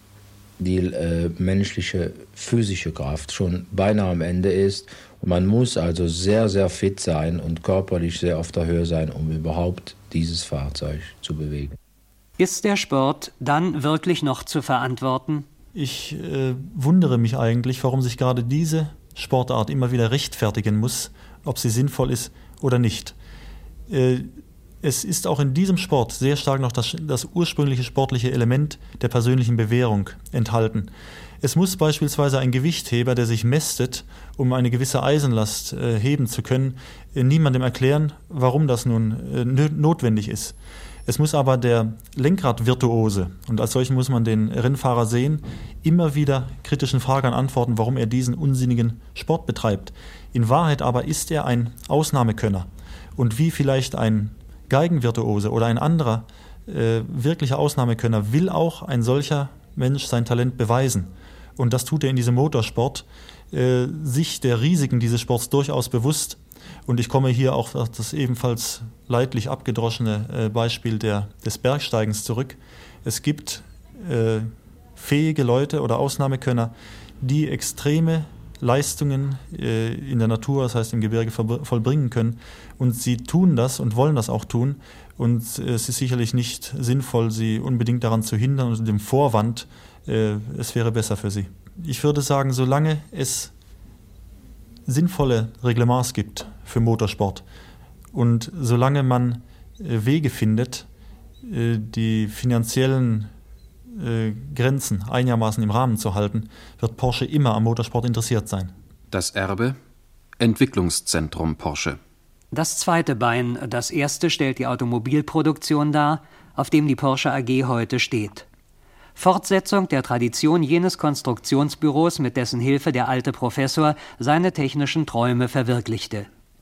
die äh, menschliche physische Kraft schon beinahe am Ende ist. Und man muss also sehr, sehr fit sein und körperlich sehr auf der Höhe sein, um überhaupt dieses Fahrzeug zu bewegen. Ist der Sport dann wirklich noch zu verantworten? Ich äh, wundere mich eigentlich, warum sich gerade diese Sportart immer wieder rechtfertigen muss, ob sie sinnvoll ist oder nicht. Äh, es ist auch in diesem Sport sehr stark noch das, das ursprüngliche sportliche Element der persönlichen Bewährung enthalten. Es muss beispielsweise ein Gewichtheber, der sich mästet, um eine gewisse Eisenlast äh, heben zu können, äh, niemandem erklären, warum das nun äh, notwendig ist. Es muss aber der Lenkradvirtuose, und als solchen muss man den Rennfahrer sehen, immer wieder kritischen Fragern antworten, warum er diesen unsinnigen Sport betreibt. In Wahrheit aber ist er ein Ausnahmekönner. Und wie vielleicht ein Geigenvirtuose oder ein anderer äh, wirklicher Ausnahmekönner will auch ein solcher Mensch sein Talent beweisen. Und das tut er in diesem Motorsport, äh, sich der Risiken dieses Sports durchaus bewusst. Und ich komme hier auch auf das ebenfalls leidlich abgedroschene äh, Beispiel der, des Bergsteigens zurück. Es gibt äh, fähige Leute oder Ausnahmekönner, die extreme Leistungen äh, in der Natur, das heißt im Gebirge, vollbringen können. Und sie tun das und wollen das auch tun. Und äh, es ist sicherlich nicht sinnvoll, sie unbedingt daran zu hindern unter dem Vorwand, äh, es wäre besser für sie. Ich würde sagen, solange es sinnvolle Reglements gibt für Motorsport und solange man äh, Wege findet, äh, die finanziellen äh, Grenzen einigermaßen im Rahmen zu halten, wird Porsche immer am Motorsport interessiert sein. Das Erbe: Entwicklungszentrum Porsche. Das zweite Bein, das erste stellt die Automobilproduktion dar, auf dem die Porsche A G heute steht. Fortsetzung der Tradition jenes Konstruktionsbüros, mit dessen Hilfe der alte Professor seine technischen Träume verwirklichte.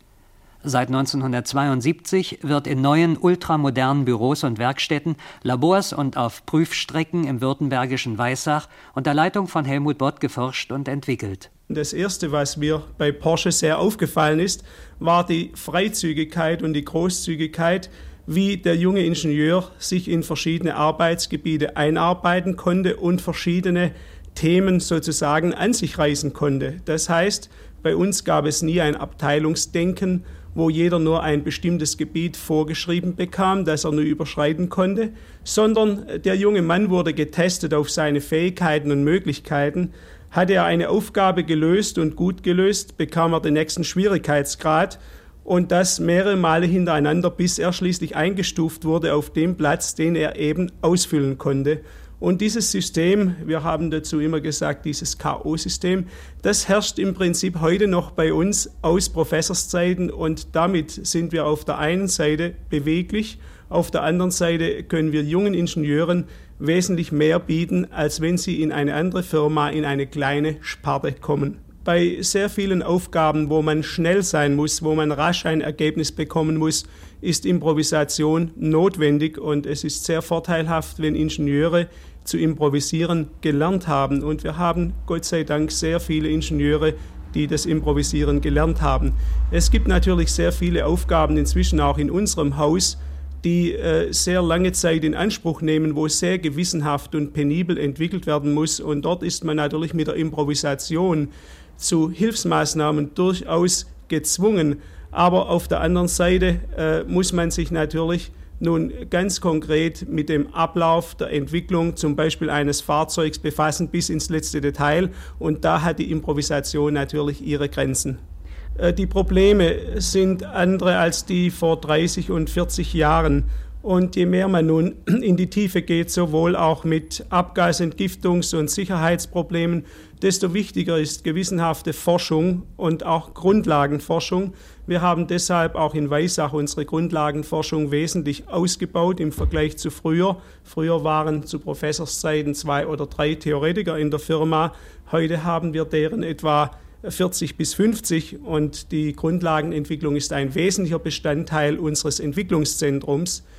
Seit neunzehnhundertzweiundsiebzig wird in neuen ultramodernen Büros und Werkstätten, Labors und auf Prüfstrecken im württembergischen Weissach unter Leitung von Helmut Bott geforscht und entwickelt. Das Erste, was mir bei Porsche sehr aufgefallen ist, war die Freizügigkeit und die Großzügigkeit, wie der junge Ingenieur sich in verschiedene Arbeitsgebiete einarbeiten konnte und verschiedene Themen sozusagen an sich reißen konnte. Das heißt, bei uns gab es nie ein Abteilungsdenken, wo jeder nur ein bestimmtes Gebiet vorgeschrieben bekam, das er nur überschreiten konnte, sondern der junge Mann wurde getestet auf seine Fähigkeiten und Möglichkeiten. Hatte er eine Aufgabe gelöst und gut gelöst, bekam er den nächsten Schwierigkeitsgrad, und das mehrere Male hintereinander, bis er schließlich eingestuft wurde auf dem Platz, den er eben ausfüllen konnte. Und dieses System, wir haben dazu immer gesagt, dieses K O-System, das herrscht im Prinzip heute noch bei uns aus Professorszeiten, und damit sind wir auf der einen Seite beweglich, auf der anderen Seite können wir jungen Ingenieuren wesentlich mehr bieten, als wenn sie in eine andere Firma, in eine kleine Sparte kommen. Bei sehr vielen Aufgaben, wo man schnell sein muss, wo man rasch ein Ergebnis bekommen muss, ist Improvisation notwendig, und es ist sehr vorteilhaft, wenn Ingenieure zu improvisieren gelernt haben. Und wir haben Gott sei Dank sehr viele Ingenieure, die das Improvisieren gelernt haben. Es gibt natürlich sehr viele Aufgaben inzwischen auch in unserem Haus, die äh, sehr lange Zeit in Anspruch nehmen, wo sehr gewissenhaft und penibel entwickelt werden muss. Und dort ist man natürlich mit der Improvisation zu Hilfsmaßnahmen durchaus gezwungen. Aber auf der anderen Seite äh, muss man sich natürlich nun ganz konkret mit dem Ablauf der Entwicklung zum Beispiel eines Fahrzeugs befassen bis ins letzte Detail. Und da hat die Improvisation natürlich ihre Grenzen. Äh, die Probleme sind andere als die vor dreißig und vierzig Jahren. Und je mehr man nun in die Tiefe geht, sowohl auch mit Abgasentgiftungs- und Sicherheitsproblemen, desto wichtiger ist gewissenhafte Forschung und auch Grundlagenforschung. Wir haben deshalb auch in Weissach unsere Grundlagenforschung wesentlich ausgebaut im Vergleich zu früher. Früher waren zu Professorszeiten zwei oder drei Theoretiker in der Firma. Heute haben wir deren etwa vierzig bis fünfzig, und die Grundlagenentwicklung ist ein wesentlicher Bestandteil unseres Entwicklungszentrums.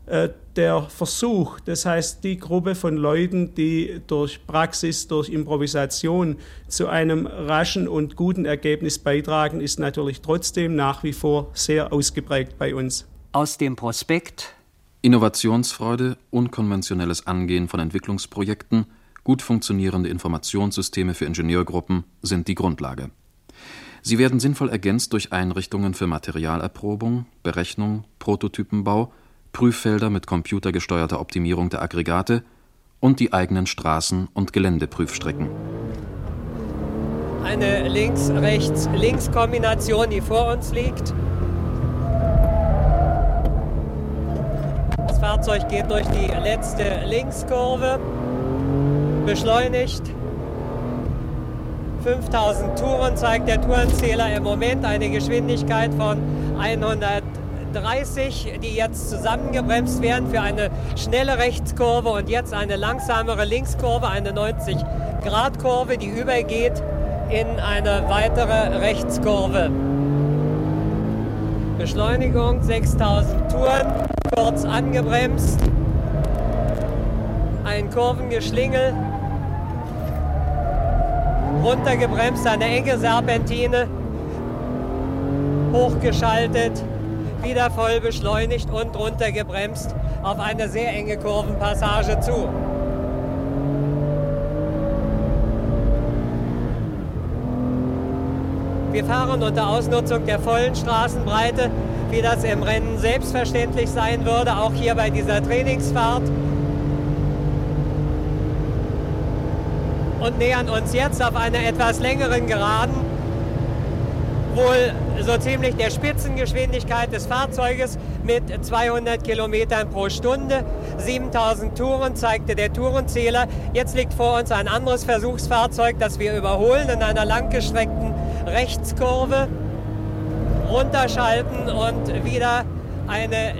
der Versuch, das heißt die Gruppe von Leuten, die durch Praxis, durch Improvisation zu einem raschen und guten Ergebnis beitragen, ist natürlich trotzdem nach wie vor sehr ausgeprägt bei uns. Aus dem Prospekt: Innovationsfreude, unkonventionelles Angehen von Entwicklungsprojekten, gut funktionierende Informationssysteme für Ingenieurgruppen sind die Grundlage. Sie werden sinnvoll ergänzt durch Einrichtungen für Materialerprobung, Berechnung, Prototypenbau, Prüffelder mit computergesteuerter Optimierung der Aggregate und die eigenen Straßen- und Geländeprüfstrecken. Eine Links-Rechts-Links-Kombination, die vor uns liegt. Das Fahrzeug geht durch die letzte Linkskurve, beschleunigt. fünftausend Touren zeigt der Tourenzähler im Moment, eine Geschwindigkeit von hundertdreißig, die jetzt zusammengebremst werden für eine schnelle Rechtskurve und jetzt eine langsamere Linkskurve, eine neunzig Grad Kurve, die übergeht in eine weitere Rechtskurve. Beschleunigung sechstausend Touren, kurz angebremst, ein Kurvengeschlingel, runtergebremst, eine enge Serpentine, hochgeschaltet, wieder voll beschleunigt und runtergebremst auf eine sehr enge Kurvenpassage zu. Wir fahren unter Ausnutzung der vollen Straßenbreite, wie das im Rennen selbstverständlich sein würde, auch hier bei dieser Trainingsfahrt. Und nähern uns jetzt auf einer etwas längeren Geraden wohl so ziemlich der Spitzengeschwindigkeit des Fahrzeuges mit zweihundert Kilometern pro Stunde. siebentausend Touren zeigte der Tourenzähler. Jetzt liegt vor uns ein anderes Versuchsfahrzeug, das wir überholen in einer langgestreckten Rechtskurve. Runterschalten und wieder eine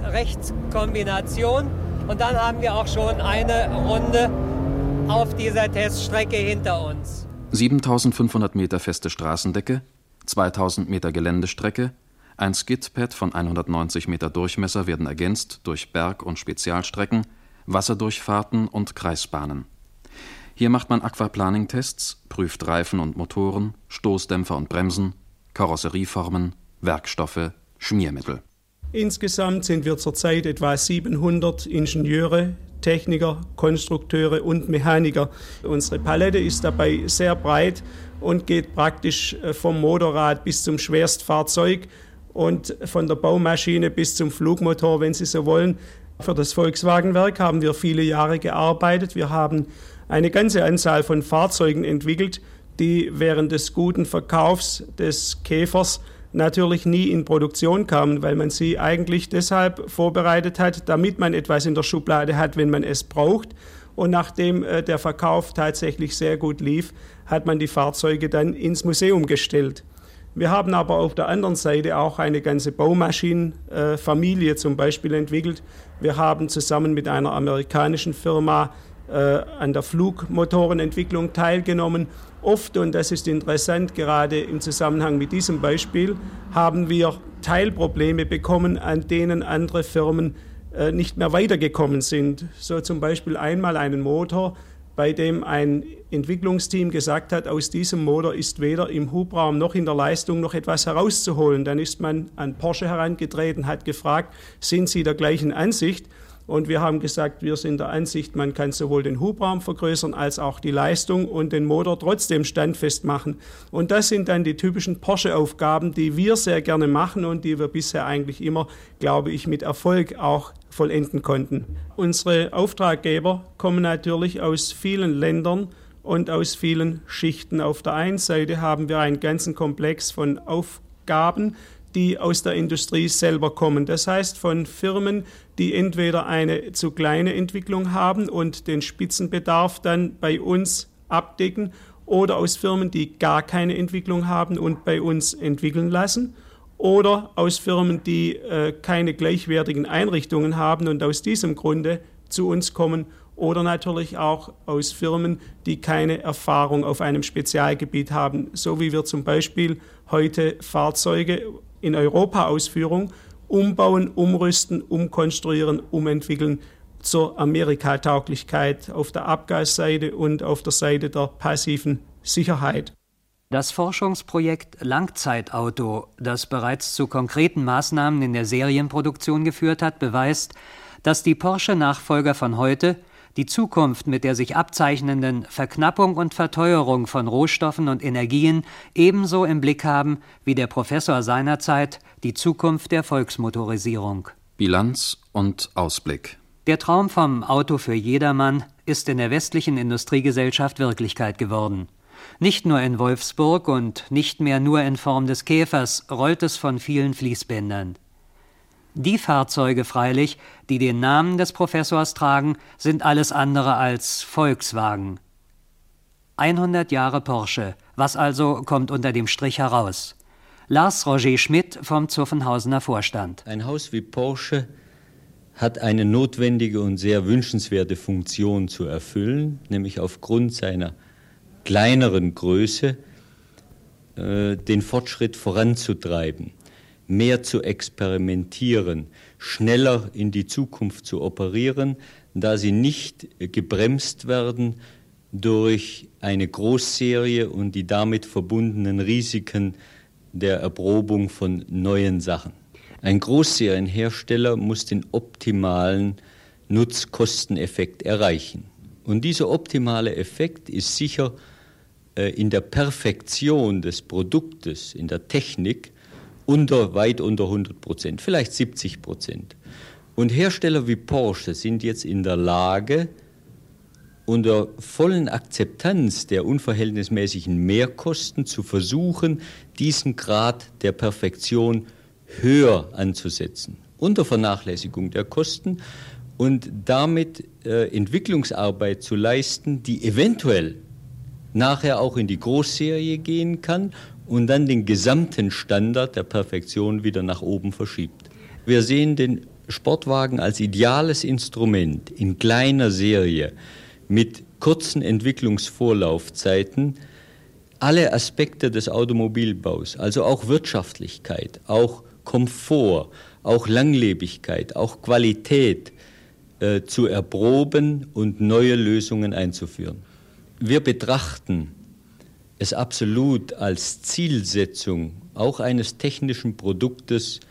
Links-Rechts-Kombination. Und dann haben wir auch schon eine Runde auf dieser Teststrecke hinter uns. siebentausendfünfhundert Meter feste Straßendecke, zweitausend Meter Geländestrecke, ein Skidpad von hundertneunzig Meter Durchmesser werden ergänzt durch Berg- und Spezialstrecken, Wasserdurchfahrten und Kreisbahnen. Hier macht man Aquaplaning-Tests, prüft Reifen und Motoren, Stoßdämpfer und Bremsen, Karosserieformen, Werkstoffe, Schmiermittel. Insgesamt sind wir zurzeit etwa siebenhundert Ingenieure, Techniker, Konstrukteure und Mechaniker. Unsere Palette ist dabei sehr breit und geht praktisch vom Motorrad bis zum Schwerstfahrzeug und von der Baumaschine bis zum Flugmotor, wenn Sie so wollen. Für das Volkswagenwerk haben wir viele Jahre gearbeitet. Wir haben eine ganze Anzahl von Fahrzeugen entwickelt, die während des guten Verkaufs des Käfers natürlich nie in Produktion kamen, weil man sie eigentlich deshalb vorbereitet hat, damit man etwas in der Schublade hat, wenn man es braucht. Und nachdem äh, der Verkauf tatsächlich sehr gut lief, hat man die Fahrzeuge dann ins Museum gestellt. Wir haben aber auf der anderen Seite auch eine ganze Baumaschinenfamilie äh, zum Beispiel entwickelt. Wir haben zusammen mit einer amerikanischen Firma äh, an der Flugmotorenentwicklung teilgenommen. Oft, und das ist interessant, gerade im Zusammenhang mit diesem Beispiel, haben wir Teilprobleme bekommen, an denen andere Firmen äh, nicht mehr weitergekommen sind. So zum Beispiel einmal einen Motor, bei dem ein Entwicklungsteam gesagt hat, aus diesem Motor ist weder im Hubraum noch in der Leistung noch etwas herauszuholen. Dann ist man an Porsche herangetreten, hat gefragt, sind Sie der gleichen Ansicht? Und wir haben gesagt, wir sind der Ansicht, man kann sowohl den Hubraum vergrößern als auch die Leistung und den Motor trotzdem standfest machen. Und das sind dann die typischen Porsche-Aufgaben, die wir sehr gerne machen und die wir bisher eigentlich immer, glaube ich, mit Erfolg auch vollenden konnten. Unsere Auftraggeber kommen natürlich aus vielen Ländern und aus vielen Schichten. Auf der einen Seite haben wir einen ganzen Komplex von Aufgaben, die aus der Industrie selber kommen. Das heißt von Firmen, die entweder eine zu kleine Entwicklung haben und den Spitzenbedarf dann bei uns abdecken oder aus Firmen, die gar keine Entwicklung haben und bei uns entwickeln lassen oder aus Firmen, die äh, keine gleichwertigen Einrichtungen haben und aus diesem Grunde zu uns kommen oder natürlich auch aus Firmen, die keine Erfahrung auf einem Spezialgebiet haben, so wie wir zum Beispiel heute Fahrzeuge in Europa-Ausführung umbauen, umrüsten, umkonstruieren, umentwickeln zur Amerikatauglichkeit auf der Abgasseite und auf der Seite der passiven Sicherheit. Das Forschungsprojekt Langzeitauto, das bereits zu konkreten Maßnahmen in der Serienproduktion geführt hat, beweist, dass die Porsche-Nachfolger von heute die Zukunft mit der sich abzeichnenden Verknappung und Verteuerung von Rohstoffen und Energien ebenso im Blick haben wie der Professor seinerzeit die Zukunft der Volksmotorisierung. Bilanz und Ausblick. Der Traum vom Auto für jedermann ist in der westlichen Industriegesellschaft Wirklichkeit geworden. Nicht nur in Wolfsburg und nicht mehr nur in Form des Käfers rollt es von vielen Fließbändern. Die Fahrzeuge freilich, die den Namen des Professors tragen, sind alles andere als Volkswagen. hundert Jahre Porsche, was also kommt unter dem Strich heraus? Lars Roger Schmidt vom Zuffenhausener Vorstand. Ein Haus wie Porsche hat eine notwendige und sehr wünschenswerte Funktion zu erfüllen, nämlich aufgrund seiner kleineren Größe äh, den Fortschritt voranzutreiben, mehr zu experimentieren, schneller in die Zukunft zu operieren, da sie nicht gebremst werden durch eine Großserie und die damit verbundenen Risiken der Erprobung von neuen Sachen. Ein Großserienhersteller muss den optimalen Nutz-Kosten-Effekt erreichen. Und dieser optimale Effekt ist sicher äh, in der Perfektion des Produktes, in der Technik, unter, weit unter hundert Prozent, vielleicht siebzig Prozent. Und Hersteller wie Porsche sind jetzt in der Lage, unter vollen Akzeptanz der unverhältnismäßigen Mehrkosten zu versuchen, diesen Grad der Perfektion höher anzusetzen, unter Vernachlässigung der Kosten und damit äh, Entwicklungsarbeit zu leisten, die eventuell nachher auch in die Großserie gehen kann und dann den gesamten Standard der Perfektion wieder nach oben verschiebt. Wir sehen den Sportwagen als ideales Instrument in kleiner Serie mit kurzen Entwicklungsvorlaufzeiten alle Aspekte des Automobilbaus, also auch Wirtschaftlichkeit, auch Komfort, auch Langlebigkeit, auch Qualität äh, zu erproben und neue Lösungen einzuführen. Wir betrachten es absolut als Zielsetzung auch eines technischen Produktes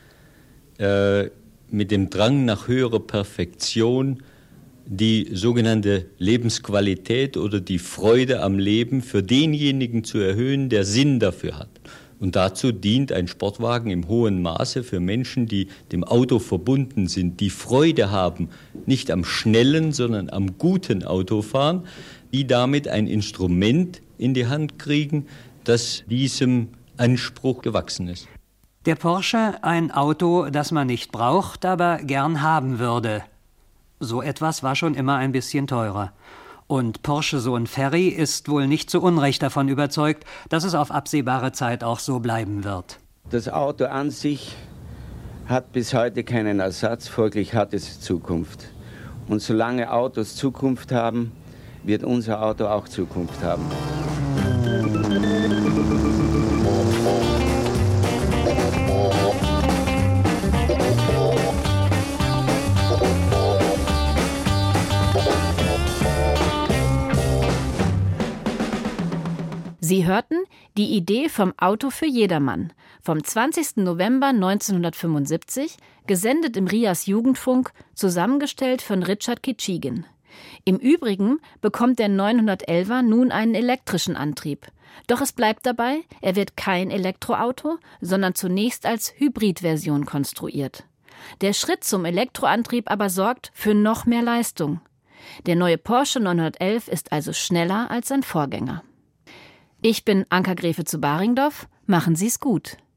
äh, mit dem Drang nach höherer Perfektion, die sogenannte Lebensqualität oder die Freude am Leben für denjenigen zu erhöhen, der Sinn dafür hat. Und dazu dient ein Sportwagen im hohen Maße für Menschen, die dem Auto verbunden sind, die Freude haben, nicht am schnellen, sondern am guten Autofahren, die damit ein Instrument in die Hand kriegen, das diesem Anspruch gewachsen ist. Der Porsche, ein Auto, das man nicht braucht, aber gern haben würde. So etwas war schon immer ein bisschen teurer. Und Porsche-Sohn Ferry ist wohl nicht zu Unrecht davon überzeugt, dass es auf absehbare Zeit auch so bleiben wird. Das Auto an sich hat bis heute keinen Ersatz, folglich hat es Zukunft. Und solange Autos Zukunft haben, wird unser Auto auch Zukunft haben. Sie hörten die Idee vom Auto für jedermann vom zwanzigsten November neunzehnhundertfünfundsiebzig, gesendet im Rias Jugendfunk, zusammengestellt von Richard Kitschigin. Im Übrigen bekommt der neunhundertelfer nun einen elektrischen Antrieb. Doch es bleibt dabei, er wird kein Elektroauto, sondern zunächst als Hybridversion konstruiert. Der Schritt zum Elektroantrieb aber sorgt für noch mehr Leistung. Der neue Porsche neunhundertelf ist also schneller als sein Vorgänger. Ich bin Anka Gräfe zu Baringdorf. Machen Sie's gut.